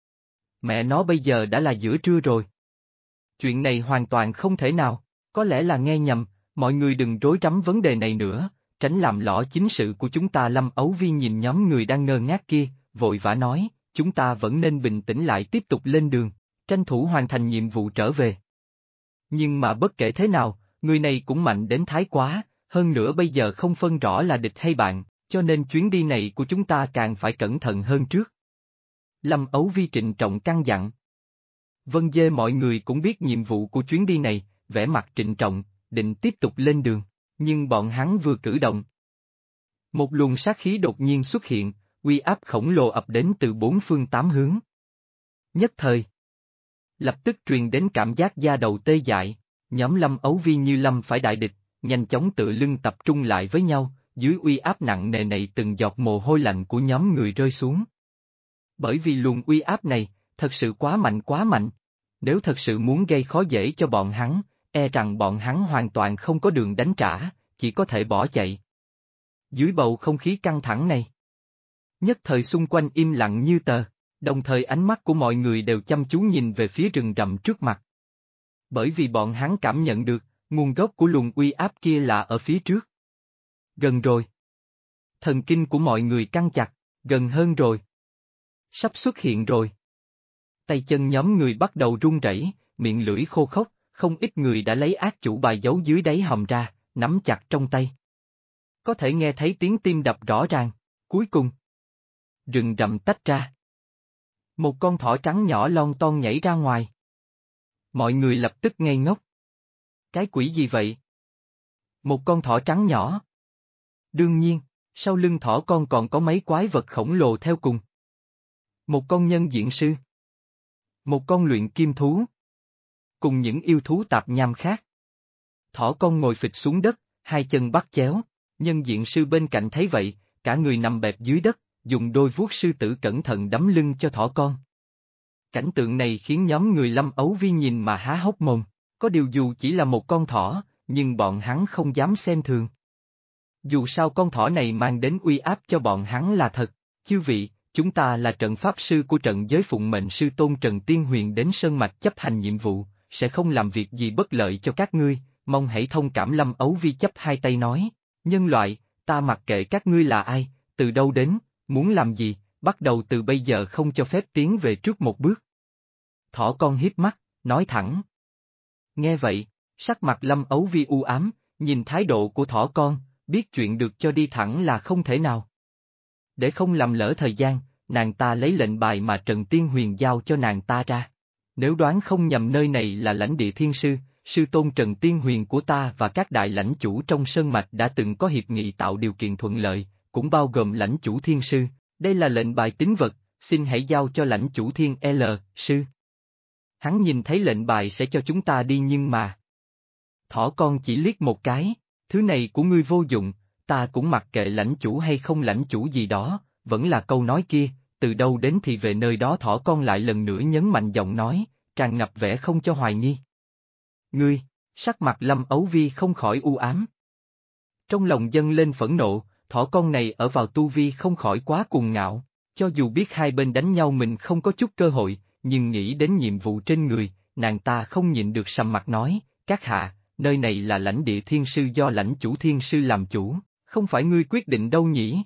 Mẹ nó bây giờ đã là giữa trưa rồi. Chuyện này hoàn toàn không thể nào, có lẽ là nghe nhầm, mọi người đừng rối rắm vấn đề này nữa, tránh làm lõ chính sự của chúng ta. Lâm Ấu Vi nhìn nhóm người đang ngơ ngác kia, vội vã nói, chúng ta vẫn nên bình tĩnh lại tiếp tục lên đường, tranh thủ hoàn thành nhiệm vụ trở về. Nhưng mà bất kể thế nào, người này cũng mạnh đến thái quá, hơn nữa bây giờ không phân rõ là địch hay bạn, cho nên chuyến đi này của chúng ta càng phải cẩn thận hơn trước. Lâm Ấu Vi trịnh trọng căn dặn. Vân dê mọi người cũng biết nhiệm vụ của chuyến đi này, vẻ mặt trịnh trọng, định tiếp tục lên đường, nhưng bọn hắn vừa cử động. Một luồng sát khí đột nhiên xuất hiện, uy áp khổng lồ ập đến từ bốn phương tám hướng. Nhất thời, lập tức truyền đến cảm giác da đầu tê dại, nhóm Lâm Ấu Vi như lâm phải đại địch, nhanh chóng tựa lưng tập trung lại với nhau, dưới uy áp nặng nề này từng giọt mồ hôi lạnh của nhóm người rơi xuống. Bởi vì luồng uy áp này, thật sự quá mạnh quá mạnh. Nếu thật sự muốn gây khó dễ cho bọn hắn, e rằng bọn hắn hoàn toàn không có đường đánh trả, chỉ có thể bỏ chạy. Dưới bầu không khí căng thẳng này, nhất thời xung quanh im lặng như tờ, đồng thời ánh mắt của mọi người đều chăm chú nhìn về phía rừng rậm trước mặt. Bởi vì bọn hắn cảm nhận được, nguồn gốc của luồng uy áp kia là ở phía trước. Gần rồi. Thần kinh của mọi người căng chặt, gần hơn rồi. Sắp xuất hiện rồi. Tay chân nhóm người bắt đầu run rẩy, miệng lưỡi khô khốc, không ít người đã lấy ác chủ bài giấu dưới đáy hòm ra, nắm chặt trong tay. Có thể nghe thấy tiếng tim đập rõ ràng, cuối cùng. Rừng rậm tách ra. Một con thỏ trắng nhỏ lon ton nhảy ra ngoài. Mọi người lập tức ngây ngốc. Cái quỷ gì vậy? Một con thỏ trắng nhỏ. Đương nhiên, sau lưng thỏ con còn có mấy quái vật khổng lồ theo cùng. Một con nhân diện sư. Một con luyện kim thú. Cùng những yêu thú tạp nham khác. Thỏ con ngồi phịch xuống đất, hai chân bắt chéo, nhân diện sư bên cạnh thấy vậy, cả người nằm bẹp dưới đất, dùng đôi vuốt sư tử cẩn thận đấm lưng cho thỏ con. Cảnh tượng này khiến nhóm người Lâm Ấu Vi nhìn mà há hốc mồm, có điều dù chỉ là một con thỏ, nhưng bọn hắn không dám xem thường. Dù sao con thỏ này mang đến uy áp cho bọn hắn là thật, chư vị, chúng ta là trận pháp sư của trận giới phụng mệnh sư tôn Trần Tiên Huyền đến Sơn Mạch chấp hành nhiệm vụ, sẽ không làm việc gì bất lợi cho các ngươi, mong hãy thông cảm. Lâm Ấu Vi chấp hai tay nói, nhân loại, ta mặc kệ các ngươi là ai, từ đâu đến, muốn làm gì, bắt đầu từ bây giờ không cho phép tiến về trước một bước. Thỏ con hiếp mắt, nói thẳng. Nghe vậy, sắc mặt Lâm Ấu Vi u ám, nhìn thái độ của thỏ con, biết chuyện được cho đi thẳng là không thể nào. Để không làm lỡ thời gian, nàng ta lấy lệnh bài mà Trần Tiên Huyền giao cho nàng ta ra. Nếu đoán không nhầm nơi này là lãnh địa thiên sư, sư tôn Trần Tiên Huyền của ta và các đại lãnh chủ trong sơn mạch đã từng có hiệp nghị tạo điều kiện thuận lợi, cũng bao gồm lãnh chủ thiên sư, đây là lệnh bài tín vật, xin hãy giao cho lãnh chủ thiên L, sư. Hắn nhìn thấy lệnh bài sẽ cho chúng ta đi nhưng mà. Thỏ con chỉ liếc một cái, thứ này của ngươi vô dụng, ta cũng mặc kệ lãnh chủ hay không lãnh chủ gì đó, vẫn là câu nói kia, từ đâu đến thì về nơi đó. Thỏ con lại lần nữa nhấn mạnh giọng nói, tràn ngập vẻ không cho hoài nghi. Ngươi, sắc mặt Lâm Ấu Vi không khỏi u ám. Trong lòng dâng lên phẫn nộ, thỏ con này ở vào tu vi không khỏi quá cuồng ngạo, cho dù biết hai bên đánh nhau mình không có chút cơ hội, nhưng nghĩ đến nhiệm vụ trên người, nàng ta không nhịn được sầm mặt nói, các hạ, nơi này là lãnh địa thiên sư do lãnh chủ thiên sư làm chủ, không phải ngươi quyết định đâu nhỉ?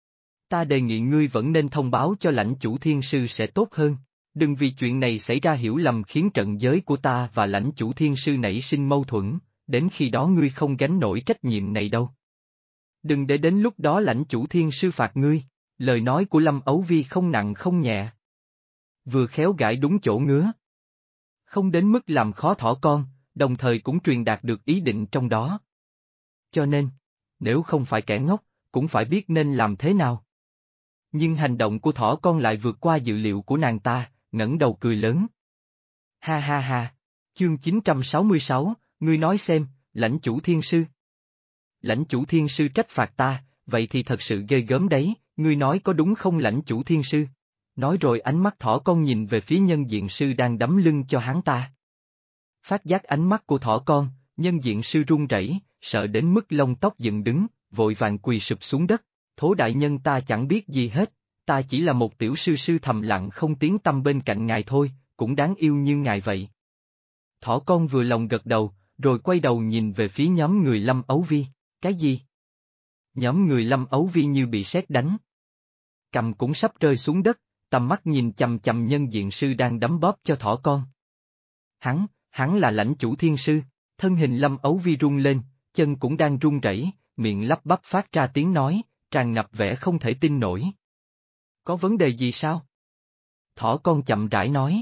Ta đề nghị ngươi vẫn nên thông báo cho lãnh chủ thiên sư sẽ tốt hơn, đừng vì chuyện này xảy ra hiểu lầm khiến trận giới của ta và lãnh chủ thiên sư nảy sinh mâu thuẫn, đến khi đó ngươi không gánh nổi trách nhiệm này đâu. Đừng để đến lúc đó lãnh chủ thiên sư phạt ngươi, lời nói của Lâm Ấu Vi không nặng không nhẹ. Vừa khéo gãi đúng chỗ ngứa. Không đến mức làm khó thỏ con, đồng thời cũng truyền đạt được ý định trong đó. Cho nên, nếu không phải kẻ ngốc, cũng phải biết nên làm thế nào. Nhưng hành động của thỏ con lại vượt qua dự liệu của nàng ta, ngẩng đầu cười lớn. Ha ha ha, chương 966, ngươi nói xem, lãnh chủ thiên sư. Lãnh chủ thiên sư trách phạt ta, vậy thì thật sự ghê gớm đấy, ngươi nói có đúng không lãnh chủ thiên sư? Nói rồi ánh mắt thỏ con nhìn về phía nhân diện sư đang đấm lưng cho hắn ta. Phát giác ánh mắt của thỏ con, nhân diện sư run rẩy, sợ đến mức lông tóc dựng đứng, vội vàng quỳ sụp xuống đất. Thố đại nhân, ta chẳng biết gì hết, ta chỉ là một tiểu sư sư thầm lặng không tiếng tăm bên cạnh ngài thôi, cũng đáng yêu như ngài vậy. Thỏ con vừa lòng gật đầu, rồi quay đầu nhìn về phía nhóm người Lâm Ấu Vi. Cái gì? Nhóm người Lâm Ấu Vi như bị sét đánh. Cầm cũng sắp rơi xuống đất, tầm mắt nhìn chằm chằm nhân diện sư đang đấm bóp cho thỏ con. Hắn là lãnh chủ thiên sư, thân hình Lâm Ấu Vi rung lên, chân cũng đang run rẩy, miệng lắp bắp phát ra tiếng nói, tràn ngập vẻ không thể tin nổi. Có vấn đề gì sao? Thỏ con chậm rãi nói.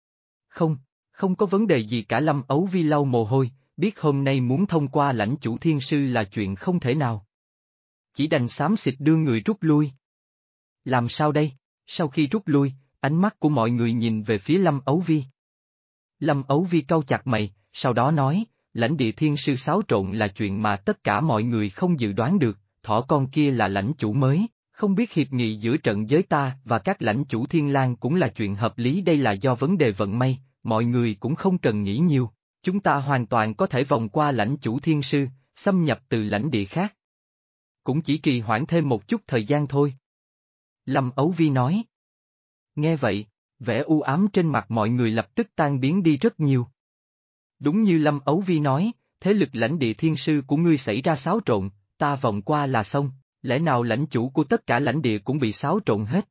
Không có vấn đề gì cả. Lâm Ấu Vi lau mồ hôi, biết hôm nay muốn thông qua lãnh chủ thiên sư là chuyện không thể nào. Chỉ đành xám xịt đưa người rút lui. Làm sao đây? Sau khi rút lui, ánh mắt của mọi người nhìn về phía Lâm Ấu Vi. Lâm Ấu Vi cau chặt mày, sau đó nói, lãnh địa thiên sư xáo trộn là chuyện mà tất cả mọi người không dự đoán được, thỏ con kia là lãnh chủ mới, không biết hiệp nghị giữa trận giới ta và các lãnh chủ thiên lang cũng là chuyện hợp lý. Đây là do vấn đề vận may, mọi người cũng không cần nghĩ nhiều, chúng ta hoàn toàn có thể vòng qua lãnh chủ thiên sư, xâm nhập từ lãnh địa khác. Cũng chỉ trì hoãn thêm một chút thời gian thôi. Lâm Ấu Vi nói. Nghe vậy, vẻ u ám trên mặt mọi người lập tức tan biến đi rất nhiều. Đúng như Lâm Ấu Vi nói, thế lực lãnh địa thiên sư của ngươi xảy ra xáo trộn, ta vòng qua là xong, lẽ nào lãnh chủ của tất cả lãnh địa cũng bị xáo trộn hết?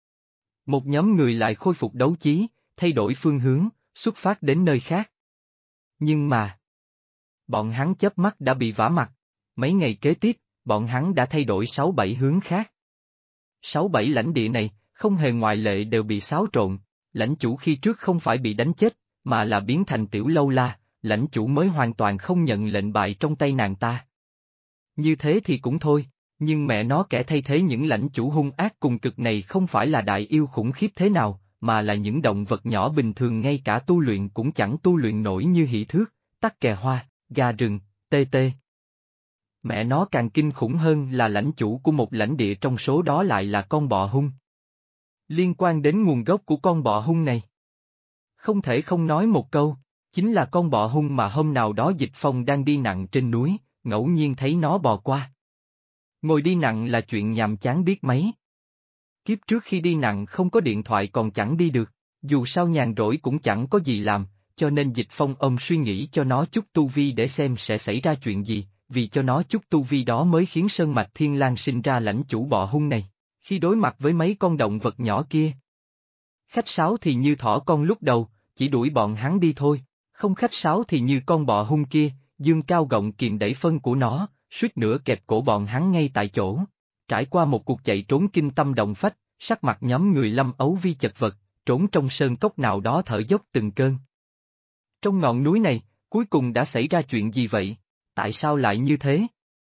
Một nhóm người lại khôi phục đấu chí, thay đổi phương hướng, xuất phát đến nơi khác. Nhưng mà, bọn hắn chớp mắt đã bị vả mặt, mấy ngày kế tiếp, bọn hắn đã thay đổi 6-7 hướng khác. 6-7 lãnh địa này, không hề ngoại lệ đều bị xáo trộn, lãnh chủ khi trước không phải bị đánh chết, mà là biến thành tiểu lâu la, lãnh chủ mới hoàn toàn không nhận lệnh bại trong tay nàng ta. Như thế thì cũng thôi, nhưng mẹ nó kẻ thay thế những lãnh chủ hung ác cùng cực này không phải là đại yêu khủng khiếp thế nào, mà là những động vật nhỏ bình thường ngay cả tu luyện cũng chẳng tu luyện nổi như hỷ thước, tắc kè hoa, gà rừng, tê tê. Mẹ nó càng kinh khủng hơn là lãnh chủ của một lãnh địa trong số đó lại là con bọ hung. Liên quan đến nguồn gốc của con bọ hung này, không thể không nói một câu, chính là con bọ hung mà hôm nào đó Dịch Phong đang đi nặng trên núi, ngẫu nhiên thấy nó bò qua. Ngồi đi nặng là chuyện nhàm chán biết mấy. Kiếp trước khi đi nặng không có điện thoại còn chẳng đi được, dù sao nhàn rỗi cũng chẳng có gì làm, cho nên Dịch Phong suy nghĩ cho nó chút tu vi để xem sẽ xảy ra chuyện gì, vì cho nó chút tu vi đó mới khiến Sơn Mạch Thiên Lang sinh ra lãnh chủ bọ hung này, khi đối mặt với mấy con động vật nhỏ kia. Khách sáo thì như thỏ con lúc đầu, chỉ đuổi bọn hắn đi thôi, không khách sáo thì như con bọ hung kia, dương cao gọng kìm đẩy phân của nó, suýt nữa kẹp cổ bọn hắn ngay tại chỗ. Trải qua một cuộc chạy trốn kinh tâm động phách, sắc mặt nhóm người Lâm Ấu Vi chật vật, trốn trong sơn cốc nào đó thở dốc từng cơn. Trong ngọn núi này, cuối cùng đã xảy ra chuyện gì vậy? Tại sao lại như thế?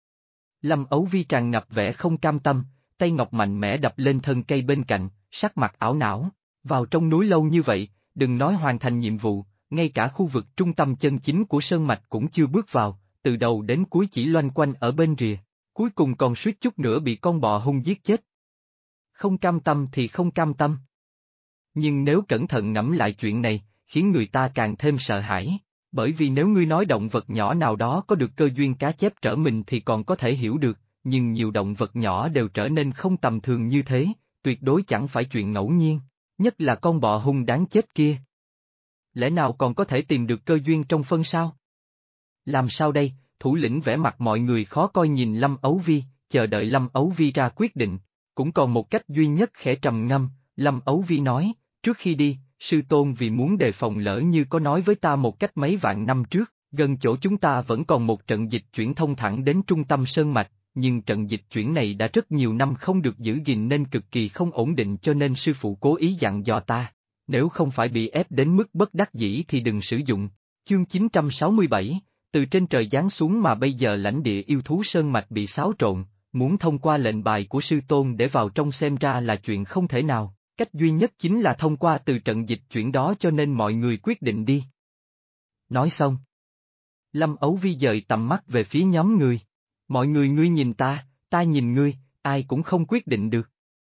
Lâm Ấu Vi tràn ngập vẻ không cam tâm, tay ngọc mạnh mẽ đập lên thân cây bên cạnh, sắc mặt ảo não. Vào trong núi lâu như vậy, đừng nói hoàn thành nhiệm vụ, ngay cả khu vực trung tâm chân chính của sơn mạch cũng chưa bước vào, từ đầu đến cuối chỉ loanh quanh ở bên rìa, cuối cùng còn suýt chút nữa bị con bọ hung giết chết. Không cam tâm thì không cam tâm. Nhưng nếu cẩn thận ngẫm lại chuyện này, khiến người ta càng thêm sợ hãi, bởi vì nếu ngươi nói động vật nhỏ nào đó có được cơ duyên cá chép trở mình thì còn có thể hiểu được, nhưng nhiều động vật nhỏ đều trở nên không tầm thường như thế, tuyệt đối chẳng phải chuyện ngẫu nhiên, nhất là con bọ hung đáng chết kia. Lẽ nào còn có thể tìm được cơ duyên trong phân sao? Làm sao đây? Thủ lĩnh vẻ mặt mọi người khó coi nhìn Lâm Ấu Vi, chờ đợi Lâm Ấu Vi ra quyết định, cũng còn một cách duy nhất khẽ trầm ngâm, Lâm Ấu Vi nói, trước khi đi, sư tôn vì muốn đề phòng lỡ như có nói với ta một cách mấy vạn năm trước, gần chỗ chúng ta vẫn còn một trận dịch chuyển thông thẳng đến trung tâm sơn mạch, nhưng trận dịch chuyển này đã rất nhiều năm không được giữ gìn nên cực kỳ không ổn định cho nên sư phụ cố ý dặn dò ta, nếu không phải bị ép đến mức bất đắc dĩ thì đừng sử dụng. Chương 967, từ trên trời giáng xuống mà bây giờ lãnh địa yêu thú sơn mạch bị xáo trộn, muốn thông qua lệnh bài của sư tôn để vào trong xem ra là chuyện không thể nào, cách duy nhất chính là thông qua từ trận dịch chuyển đó cho nên mọi người quyết định đi. Nói xong, Lâm Ấu Vi dời tầm mắt về phía nhóm người. Mọi người ngươi nhìn ta nhìn ngươi, ai cũng không quyết định được.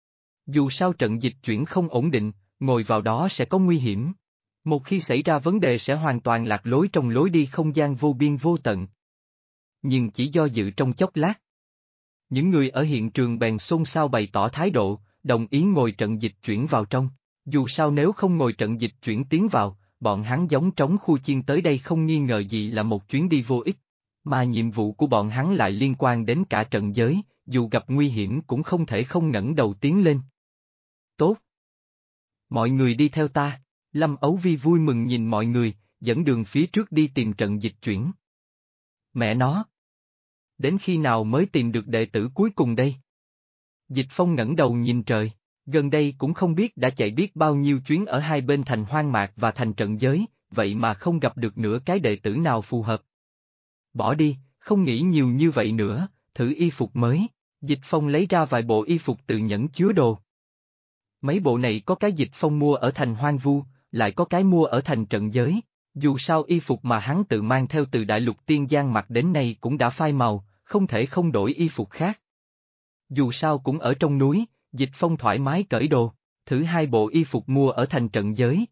Dù sao trận dịch chuyển không ổn định, ngồi vào đó sẽ có nguy hiểm. Một khi xảy ra vấn đề sẽ hoàn toàn lạc lối trong lối đi không gian vô biên vô tận. Nhưng chỉ do dự trong chốc lát. Những người ở hiện trường bèn xôn xao bày tỏ thái độ, đồng ý ngồi trận dịch chuyển vào trong. Dù sao nếu không ngồi trận dịch chuyển tiến vào, bọn hắn giống trống khu chiên tới đây không nghi ngờ gì là một chuyến đi vô ích. Mà nhiệm vụ của bọn hắn lại liên quan đến cả trận giới, dù gặp nguy hiểm cũng không thể không ngẩng đầu tiến lên. Tốt. Mọi người đi theo ta. Lâm Ấu Vi vui mừng nhìn mọi người, dẫn đường phía trước đi tìm trận dịch chuyển. Mẹ nó! Đến khi nào mới tìm được đệ tử cuối cùng đây? Dịch Phong ngẩng đầu nhìn trời, gần đây cũng không biết đã chạy biết bao nhiêu chuyến ở hai bên thành hoang mạc và thành trận giới, vậy mà không gặp được nửa cái đệ tử nào phù hợp. Bỏ đi, không nghĩ nhiều như vậy nữa, thử y phục mới. Dịch Phong lấy ra vài bộ y phục từ nhẫn chứa đồ. Mấy bộ này có cái Dịch Phong mua ở thành hoang vu, lại có cái mua ở thành trận giới. Dù sao y phục mà hắn tự mang theo từ đại lục tiên giang mặc đến nay cũng đã phai màu, không thể không đổi y phục khác. Dù sao cũng ở trong núi, Dịch Phong thoải mái cởi đồ, thử hai bộ y phục mua ở thành trận giới.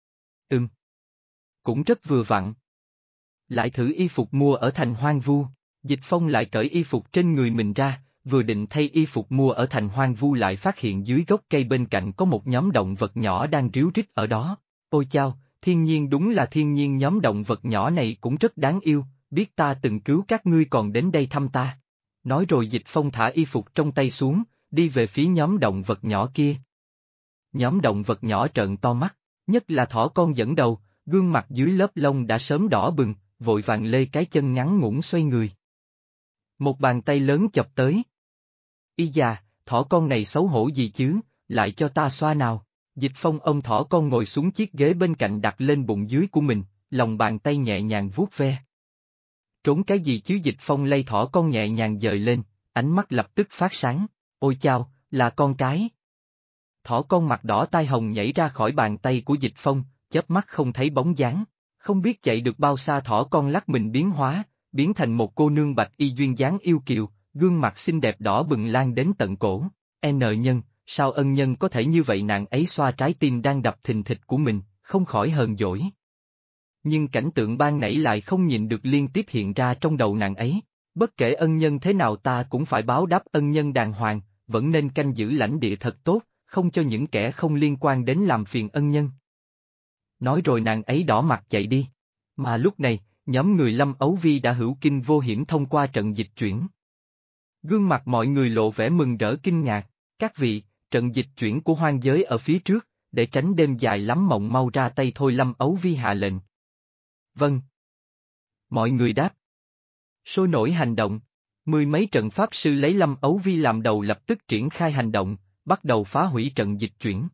Cũng rất vừa vặn. Lại thử y phục mua ở thành hoang vu, Dịch Phong lại cởi y phục trên người mình ra, vừa định thay y phục mua ở thành hoang vu lại phát hiện dưới gốc cây bên cạnh có một nhóm động vật nhỏ đang ríu rít ở đó. Ôi chao, thiên nhiên đúng là thiên nhiên, nhóm động vật nhỏ này cũng rất đáng yêu, biết ta từng cứu các ngươi còn đến đây thăm ta. Nói rồi Dịch Phong thả y phục trong tay xuống, đi về phía nhóm động vật nhỏ kia. Nhóm động vật nhỏ trợn to mắt, nhất là thỏ con dẫn đầu, gương mặt dưới lớp lông đã sớm đỏ bừng, vội vàng lê cái chân ngắn ngủn xoay người. Một bàn tay lớn chộp tới. Y già, thỏ con này xấu hổ gì chứ, lại cho ta xoa nào. Dịch Phong ôm thỏ con ngồi xuống chiếc ghế bên cạnh đặt lên bụng dưới của mình, lòng bàn tay nhẹ nhàng vuốt ve. Trốn cái gì chứ? Dịch Phong lay thỏ con nhẹ nhàng dời lên, ánh mắt lập tức phát sáng. Ôi chao, là con cái. Thỏ con mặt đỏ tai hồng nhảy ra khỏi bàn tay của Dịch Phong, chớp mắt không thấy bóng dáng. Không biết chạy được bao xa thỏ con lắc mình biến hóa, biến thành một cô nương bạch y duyên dáng yêu kiều, gương mặt xinh đẹp đỏ bừng lan đến tận cổ. Nhân, sao ân nhân có thể như vậy? Nàng ấy xoa trái tim đang đập thình thịch của mình, không khỏi hờn dỗi. Nhưng cảnh tượng ban nãy lại không nhịn được liên tiếp hiện ra trong đầu nàng ấy. Bất kể ân nhân thế nào ta cũng phải báo đáp ân nhân đàng hoàng, vẫn nên canh giữ lãnh địa thật tốt, không cho những kẻ không liên quan đến làm phiền ân nhân. Nói rồi nàng ấy đỏ mặt chạy đi. Mà lúc này, nhóm người Lâm Ấu Vi đã hữu kinh vô hiểm thông qua trận dịch chuyển. Gương mặt mọi người lộ vẻ mừng rỡ kinh ngạc. Các vị, trận dịch chuyển của hoang giới ở phía trước, để tránh đêm dài lắm mộng mau ra tay thôi. Lâm Ấu Vi hạ lệnh. Vâng. Mọi người đáp. Sôi nổi hành động. Mười mấy trận pháp sư lấy Lâm Ấu Vi làm đầu lập tức triển khai hành động, bắt đầu phá hủy trận dịch chuyển.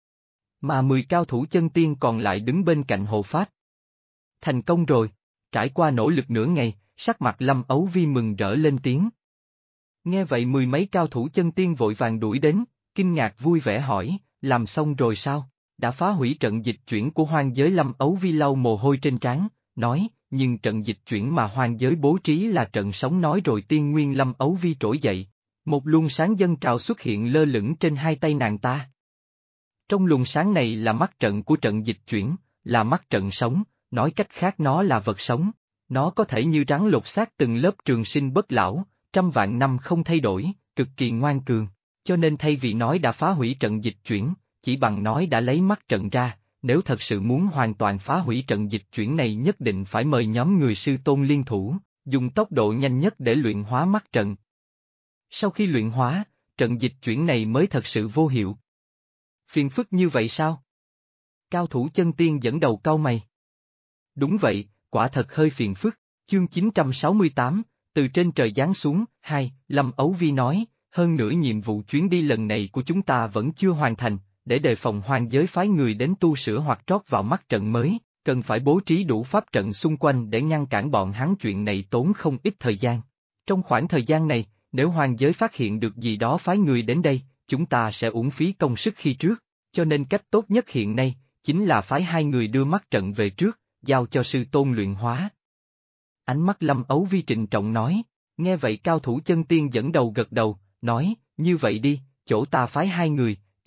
Mà 10 cao thủ chân tiên còn lại đứng bên cạnh hộ pháp. Thành công rồi. Trải qua nỗ lực nửa ngày, sắc mặt Lâm Ấu Vi mừng rỡ lên tiếng. Nghe vậy mười mấy cao thủ chân tiên vội vàng đuổi đến, kinh ngạc vui vẻ hỏi, làm xong rồi sao? Đã phá hủy trận dịch chuyển của hoang giới. Lâm Ấu Vi lau mồ hôi trên trán, nói, nhưng trận dịch chuyển mà hoang giới bố trí là trận sống. Nói rồi tiên nguyên Lâm Ấu Vi trỗi dậy, một luồng sáng dâng trào xuất hiện lơ lửng trên hai tay nàng ta. Trong luồng sáng này là mắt trận của trận dịch chuyển, là mắt trận sống, nói cách khác nó là vật sống, nó có thể như rắn lột xác từng lớp trường sinh bất lão, trăm vạn năm không thay đổi, cực kỳ ngoan cường, cho nên thay vì nói đã phá hủy trận dịch chuyển, chỉ bằng nói đã lấy mắt trận ra, nếu thật sự muốn hoàn toàn phá hủy trận dịch chuyển này nhất định phải mời nhóm người sư tôn liên thủ, dùng tốc độ nhanh nhất để luyện hóa mắt trận. Sau khi luyện hóa, trận dịch chuyển này mới thật sự vô hiệu. Phiền phức như vậy sao? Cao thủ chân tiên dẫn đầu cau mày. Đúng vậy, quả thật hơi phiền phức. Chương 968, từ trên trời giáng xuống. 2, Lâm Ấu Vi nói, hơn nữa nhiệm vụ chuyến đi lần này của chúng ta vẫn chưa hoàn thành, để đề phòng hoang giới phái người đến tu sửa hoặc trót vào mắt trận mới, cần phải bố trí đủ pháp trận xung quanh để ngăn cản bọn hắn. Chuyện này tốn không ít thời gian. Trong khoảng thời gian này, nếu hoang giới phát hiện được gì đó phái người đến đây, chúng ta sẽ uổng phí công sức khi trước, cho nên cách tốt nhất hiện nay, chính là phái hai người đưa mắt trận về trước, giao cho sư tôn luyện hóa. Ánh mắt Lâm Ấu Vi trịnh trọng nói, nghe vậy cao thủ chân tiên dẫn đầu gật đầu, nói, như vậy đi, chỗ ta phái hai người,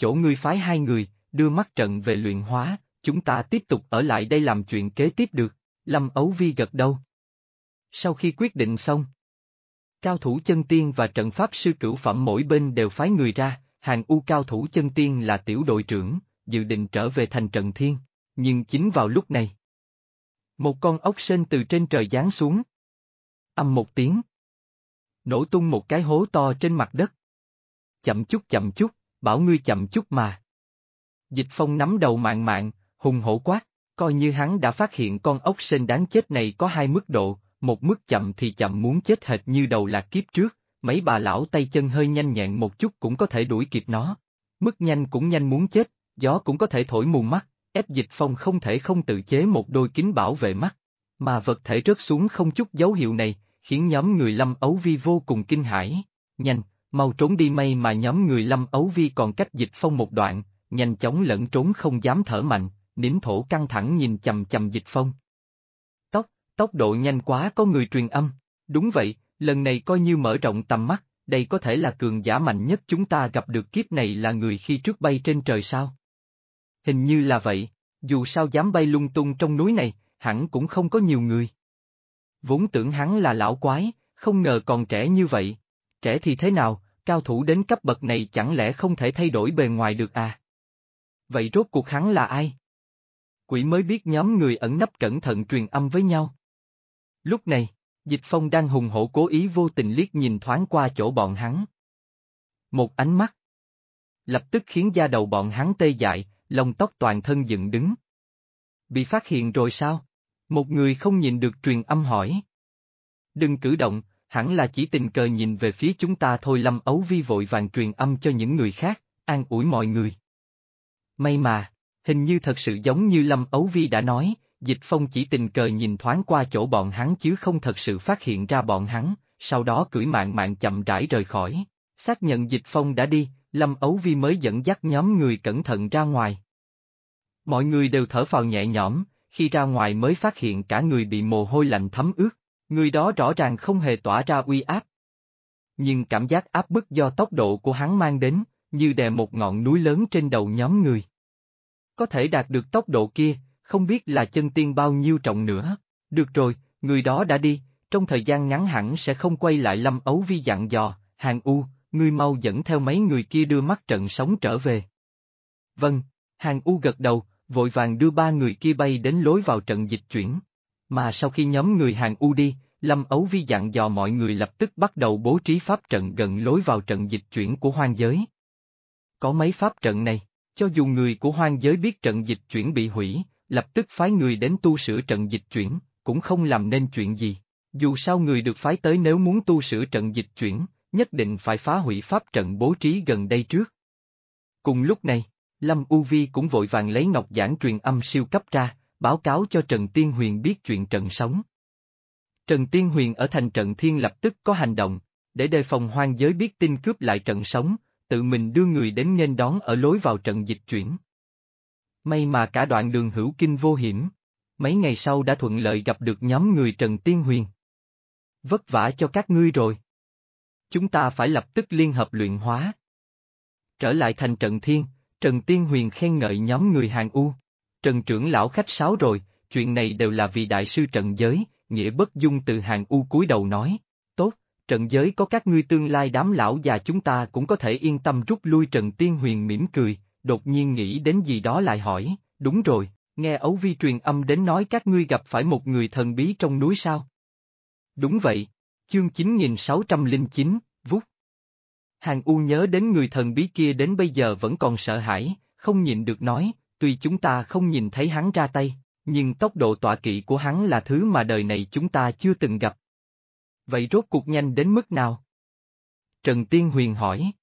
chỗ ngươi phái 2 người, đưa mắt trận về luyện hóa, chúng ta tiếp tục ở lại đây làm chuyện kế tiếp được. Lâm Ấu Vi gật đầu. Sau khi quyết định xong, cao thủ chân tiên và trận pháp sư cửu phẩm mỗi bên đều phái người ra, Hàng U cao thủ chân tiên là tiểu đội trưởng, dự định trở về thành Trận Thiên, nhưng chính vào lúc này. Một con ốc sên từ trên trời giáng xuống. Âm một tiếng. Nổ tung một cái hố to trên mặt đất. Chậm chút, bảo ngươi chậm chút mà. Dịch Phong nắm đầu mạn, hùng hổ quát, coi như hắn đã phát hiện con ốc sên đáng chết này có 2 mức độ, một mức chậm thì chậm muốn chết hệt như đầu lạc kiếp trước, mấy bà lão tay chân hơi nhanh nhẹn một chút cũng có thể đuổi kịp nó. Mức nhanh cũng nhanh muốn chết, gió cũng có thể thổi mù mắt, ép Dịch Phong không thể không tự chế một đôi kính bảo vệ mắt. Mà vật thể rớt xuống không chút dấu hiệu này, khiến nhóm người Lâm Ấu Vi vô cùng kinh hãi. Nhanh, mau trốn đi, may mà nhóm người Lâm Ấu Vi còn cách Dịch Phong một đoạn, nhanh chóng lẫn trốn không dám thở mạnh, nín thổ căng thẳng nhìn chằm chằm Dịch Phong. Tốc độ nhanh quá, có người truyền âm. Đúng vậy, lần này coi như mở rộng tầm mắt, đây có thể là cường giả mạnh nhất chúng ta gặp được, kiếp này là người khi trước bay trên trời sao? Hình như là vậy, dù sao dám bay lung tung trong núi này, hẳn cũng không có nhiều người. Vốn tưởng hắn là lão quái, không ngờ còn trẻ như vậy. Trẻ thì thế nào, cao thủ đến cấp bậc này chẳng lẽ không thể thay đổi bề ngoài được à? Vậy rốt cuộc hắn là ai? Quỷ mới biết, nhóm người ẩn nấp cẩn thận truyền âm với nhau. Lúc này, Dịch Phong đang hùng hổ cố ý vô tình liếc nhìn thoáng qua chỗ bọn hắn. Một ánh mắt lập tức khiến da đầu bọn hắn tê dại, lông tóc toàn thân dựng đứng. Bị phát hiện rồi sao? Một người không nhìn được truyền âm hỏi. Đừng cử động, hẳn là chỉ tình cờ nhìn về phía chúng ta thôi. Lâm Ấu Vi vội vàng truyền âm cho những người khác, an ủi mọi người. May mà, hình như thật sự giống như Lâm Ấu Vi đã nói, Dịch Phong chỉ tình cờ nhìn thoáng qua chỗ bọn hắn chứ không thật sự phát hiện ra bọn hắn, sau đó cưỡi mạn chậm rãi rời khỏi. Xác nhận Dịch Phong đã đi, Lâm Ấu Vi mới dẫn dắt nhóm người cẩn thận ra ngoài. Mọi người đều thở phào nhẹ nhõm, khi ra ngoài mới phát hiện cả người bị mồ hôi lạnh thấm ướt, người đó rõ ràng không hề tỏa ra uy áp. Nhưng cảm giác áp bức do tốc độ của hắn mang đến, như đè một ngọn núi lớn trên đầu nhóm người. Có thể đạt được tốc độ kia, không biết là chân tiên bao nhiêu trọng nữa. Được rồi, người đó đã đi, trong thời gian ngắn hẳn sẽ không quay lại. Lâm Ấu Vi dặn dò, Hàng U, ngươi mau dẫn theo mấy người kia đưa mắt trận sống trở về. Vâng, Hàng U gật đầu, vội vàng đưa 3 người kia bay đến lối vào trận dịch chuyển. Mà sau khi nhóm người Hàng U đi, Lâm Ấu Vi dặn dò mọi người lập tức bắt đầu bố trí pháp trận gần lối vào trận dịch chuyển của hoang giới. Có mấy pháp trận này, cho dù người của hoang giới biết trận dịch chuyển bị hủy, lập tức phái người đến tu sửa trận dịch chuyển, cũng không làm nên chuyện gì. Dù sao người được phái tới nếu muốn tu sửa trận dịch chuyển, nhất định phải phá hủy pháp trận bố trí gần đây trước. Cùng lúc này, Lâm U Vi cũng vội vàng lấy ngọc giản truyền âm siêu cấp ra, báo cáo cho Trần Tiên Huyền biết chuyện trận sống. Trần Tiên Huyền ở thành Trận Thiên lập tức có hành động, để đề phòng hoang giới biết tin cướp lại trận sống, tự mình đưa người đến nghênh đón ở lối vào trận dịch chuyển. May mà cả đoạn đường hữu kinh vô hiểm, mấy ngày sau đã thuận lợi gặp được nhóm người Trần Tiên Huyền. Vất vả cho các ngươi rồi. Chúng ta phải lập tức liên hợp luyện hóa. Trở lại thành Trận Thiên, Trần Tiên Huyền khen ngợi nhóm người Hàng U. Trần trưởng lão khách sáo rồi, chuyện này đều là vì đại sư trận giới, Nghĩa Bất Dung từ Hàng U cúi đầu nói. Tốt, trận giới có các ngươi, tương lai đám lão già chúng ta cũng có thể yên tâm rút lui. Trần Tiên Huyền mỉm cười, đột nhiên nghĩ đến gì đó lại hỏi, đúng rồi, nghe Ấu Vi truyền âm đến nói các ngươi gặp phải một người thần bí trong núi sao? Đúng vậy, chương 9609, vút. Hàng U nhớ đến người thần bí kia đến bây giờ vẫn còn sợ hãi, không nhịn được nói, tuy chúng ta không nhìn thấy hắn ra tay, nhưng tốc độ tọa kỵ của hắn là thứ mà đời này chúng ta chưa từng gặp. Vậy rốt cuộc nhanh đến mức nào? Trần Tiên Huyền hỏi.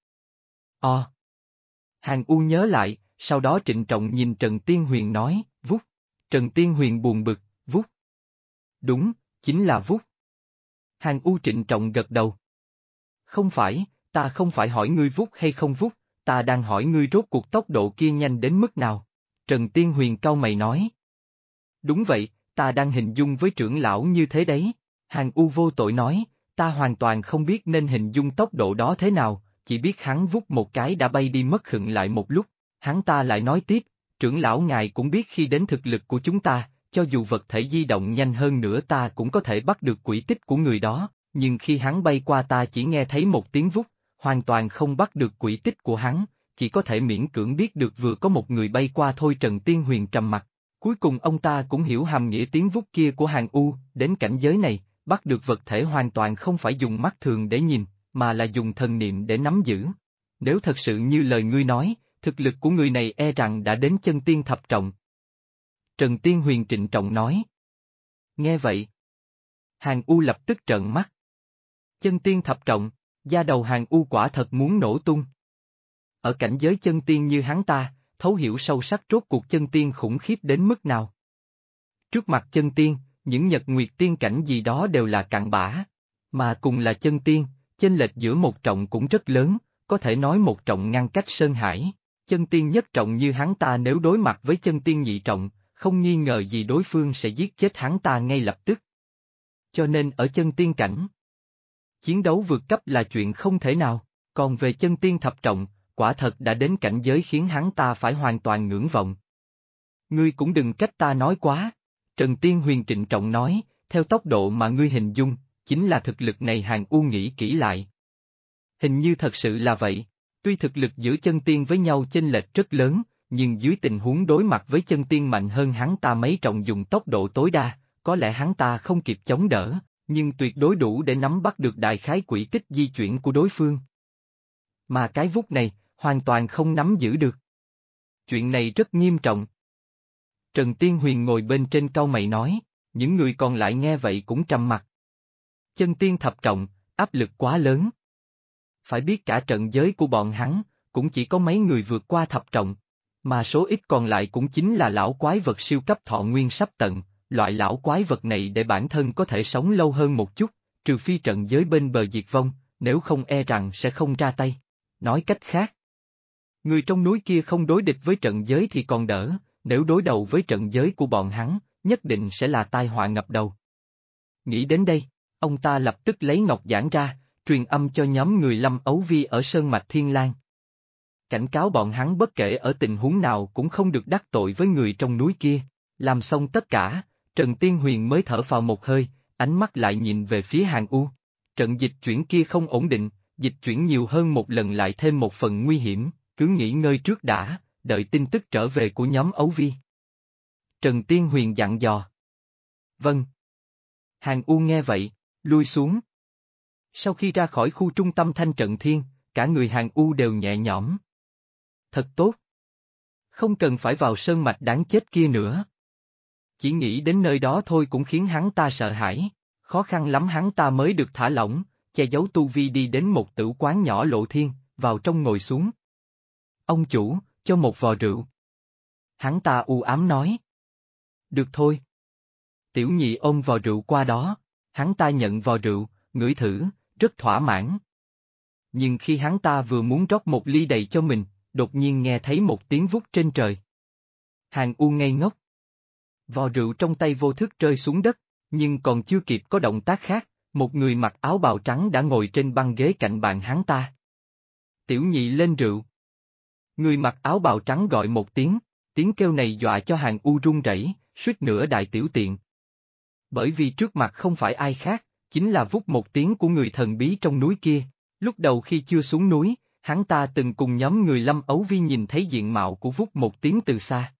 Hàng U nhớ lại, sau đó trịnh trọng nhìn Trần Tiên Huyền nói, vút. Trần Tiên Huyền buồn bực, vút. Đúng, chính là vút. Hàng U trịnh trọng gật đầu. Không phải, ta không phải hỏi ngươi vút hay không vút, ta đang hỏi ngươi rốt cuộc tốc độ kia nhanh đến mức nào. Trần Tiên Huyền cau mày nói. Đúng vậy, ta đang hình dung với trưởng lão như thế đấy. Hàng U vô tội nói, ta hoàn toàn không biết nên hình dung tốc độ đó thế nào, chỉ biết hắn vút một cái đã bay đi mất khựng lại một lúc, hắn ta lại nói tiếp, trưởng lão ngài cũng biết khi đến thực lực của chúng ta, cho dù vật thể di động nhanh hơn nữa ta cũng có thể bắt được quỹ tích của người đó, nhưng khi hắn bay qua ta chỉ nghe thấy một tiếng vút, hoàn toàn không bắt được quỹ tích của hắn, chỉ có thể miễn cưỡng biết được vừa có một người bay qua thôi. Trần Tiên Huyền trầm mặt, cuối cùng ông ta cũng hiểu hàm nghĩa tiếng vút kia của Hàn U, đến cảnh giới này, bắt được vật thể hoàn toàn không phải dùng mắt thường để nhìn, mà là dùng thần niệm để nắm giữ. Nếu thật sự như lời ngươi nói, thực lực của người này e rằng đã đến chân tiên thập trọng. Trần Tiên Huyền trịnh trọng nói. Nghe vậy, Hàn U lập tức trợn mắt. Chân tiên thập trọng, da đầu Hàn U quả thật muốn nổ tung. Ở cảnh giới chân tiên như hắn ta, thấu hiểu sâu sắc rốt cuộc chân tiên khủng khiếp đến mức nào. Trước mặt chân tiên, những nhật nguyệt tiên cảnh gì đó đều là cặn bã, mà cùng là chân tiên, chênh lệch giữa một trọng cũng rất lớn, có thể nói một trọng ngăn cách sơn hải. Chân tiên nhất trọng như hắn ta nếu đối mặt với chân tiên nhị trọng, không nghi ngờ gì đối phương sẽ giết chết hắn ta ngay lập tức. Cho nên ở chân tiên cảnh, chiến đấu vượt cấp là chuyện không thể nào, còn về chân tiên thập trọng, quả thật đã đến cảnh giới khiến hắn ta phải hoàn toàn ngưỡng vọng. Ngươi cũng đừng trách ta nói quá, Trần Tiên Huyền trịnh trọng nói, theo tốc độ mà ngươi hình dung, chính là thực lực này. Hàn U nghĩ kỹ lại. Hình như thật sự là vậy, tuy thực lực giữa chân tiên với nhau chênh lệch rất lớn, nhưng dưới tình huống đối mặt với chân tiên mạnh hơn hắn ta mấy trọng dùng tốc độ tối đa, có lẽ hắn ta không kịp chống đỡ, nhưng tuyệt đối đủ để nắm bắt được đại khái quỹ tích di chuyển của đối phương. Mà cái vút này, hoàn toàn không nắm giữ được. Chuyện này rất nghiêm trọng. Trần Tiên Huyền ngồi bên trên cau mày nói, những người còn lại nghe vậy cũng trầm mặt. Chân tiên thập trọng, áp lực quá lớn. Phải biết cả trận giới của bọn hắn, cũng chỉ có mấy người vượt qua thập trọng, mà số ít còn lại cũng chính là lão quái vật siêu cấp thọ nguyên sắp tận, loại lão quái vật này để bản thân có thể sống lâu hơn một chút, trừ phi trận giới bên bờ diệt vong, nếu không e rằng sẽ không ra tay. Nói cách khác, người trong núi kia không đối địch với trận giới thì còn đỡ, nếu đối đầu với trận giới của bọn hắn, nhất định sẽ là tai họa ngập đầu. Nghĩ đến đây, ông ta lập tức lấy ngọc giản ra, truyền âm cho nhóm người Lâm Ấu Vi ở Sơn Mạch Thiên Lang. Cảnh cáo bọn hắn bất kể ở tình huống nào cũng không được đắc tội với người trong núi kia. Làm xong tất cả, Trần Tiên Huyền mới thở phào một hơi, ánh mắt lại nhìn về phía Hàn U. Trận dịch chuyển kia không ổn định, dịch chuyển nhiều hơn một lần lại thêm một phần nguy hiểm, cứ nghỉ ngơi trước đã, đợi tin tức trở về của nhóm Ấu Vi. Trần Tiên Huyền dặn dò. Vâng. Hàn U nghe vậy, lui xuống. Sau khi ra khỏi khu trung tâm Thanh Trận Thiên, cả người Hàn U đều nhẹ nhõm. Thật tốt. Không cần phải vào sơn mạch đáng chết kia nữa. Chỉ nghĩ đến nơi đó thôi cũng khiến hắn ta sợ hãi, khó khăn lắm hắn ta mới được thả lỏng, che giấu tu vi đi đến một tử quán nhỏ Lộ Thiên, vào trong ngồi xuống. Ông chủ, cho một vò rượu. Hắn ta u ám nói. Được thôi. Tiểu nhị ôm vò rượu qua đó, hắn ta nhận vò rượu, ngửi thử, rất thỏa mãn. Nhưng khi hắn ta vừa muốn rót một ly đầy cho mình, đột nhiên nghe thấy một tiếng vút trên trời. Hàn U ngây ngốc. Vò rượu trong tay vô thức rơi xuống đất, nhưng còn chưa kịp có động tác khác, một người mặc áo bào trắng đã ngồi trên băng ghế cạnh bàn hắn ta. Tiểu nhị lên rượu. Người mặc áo bào trắng gọi một tiếng kêu này dọa cho Hàn U run rẩy, suýt nữa đại tiểu tiện. Bởi vì trước mặt không phải ai khác, chính là vút một tiếng của người thần bí trong núi kia. Lúc đầu khi chưa xuống núi, hắn ta từng cùng nhóm người Lâm Ấu Vi nhìn thấy diện mạo của vút một tiếng từ xa.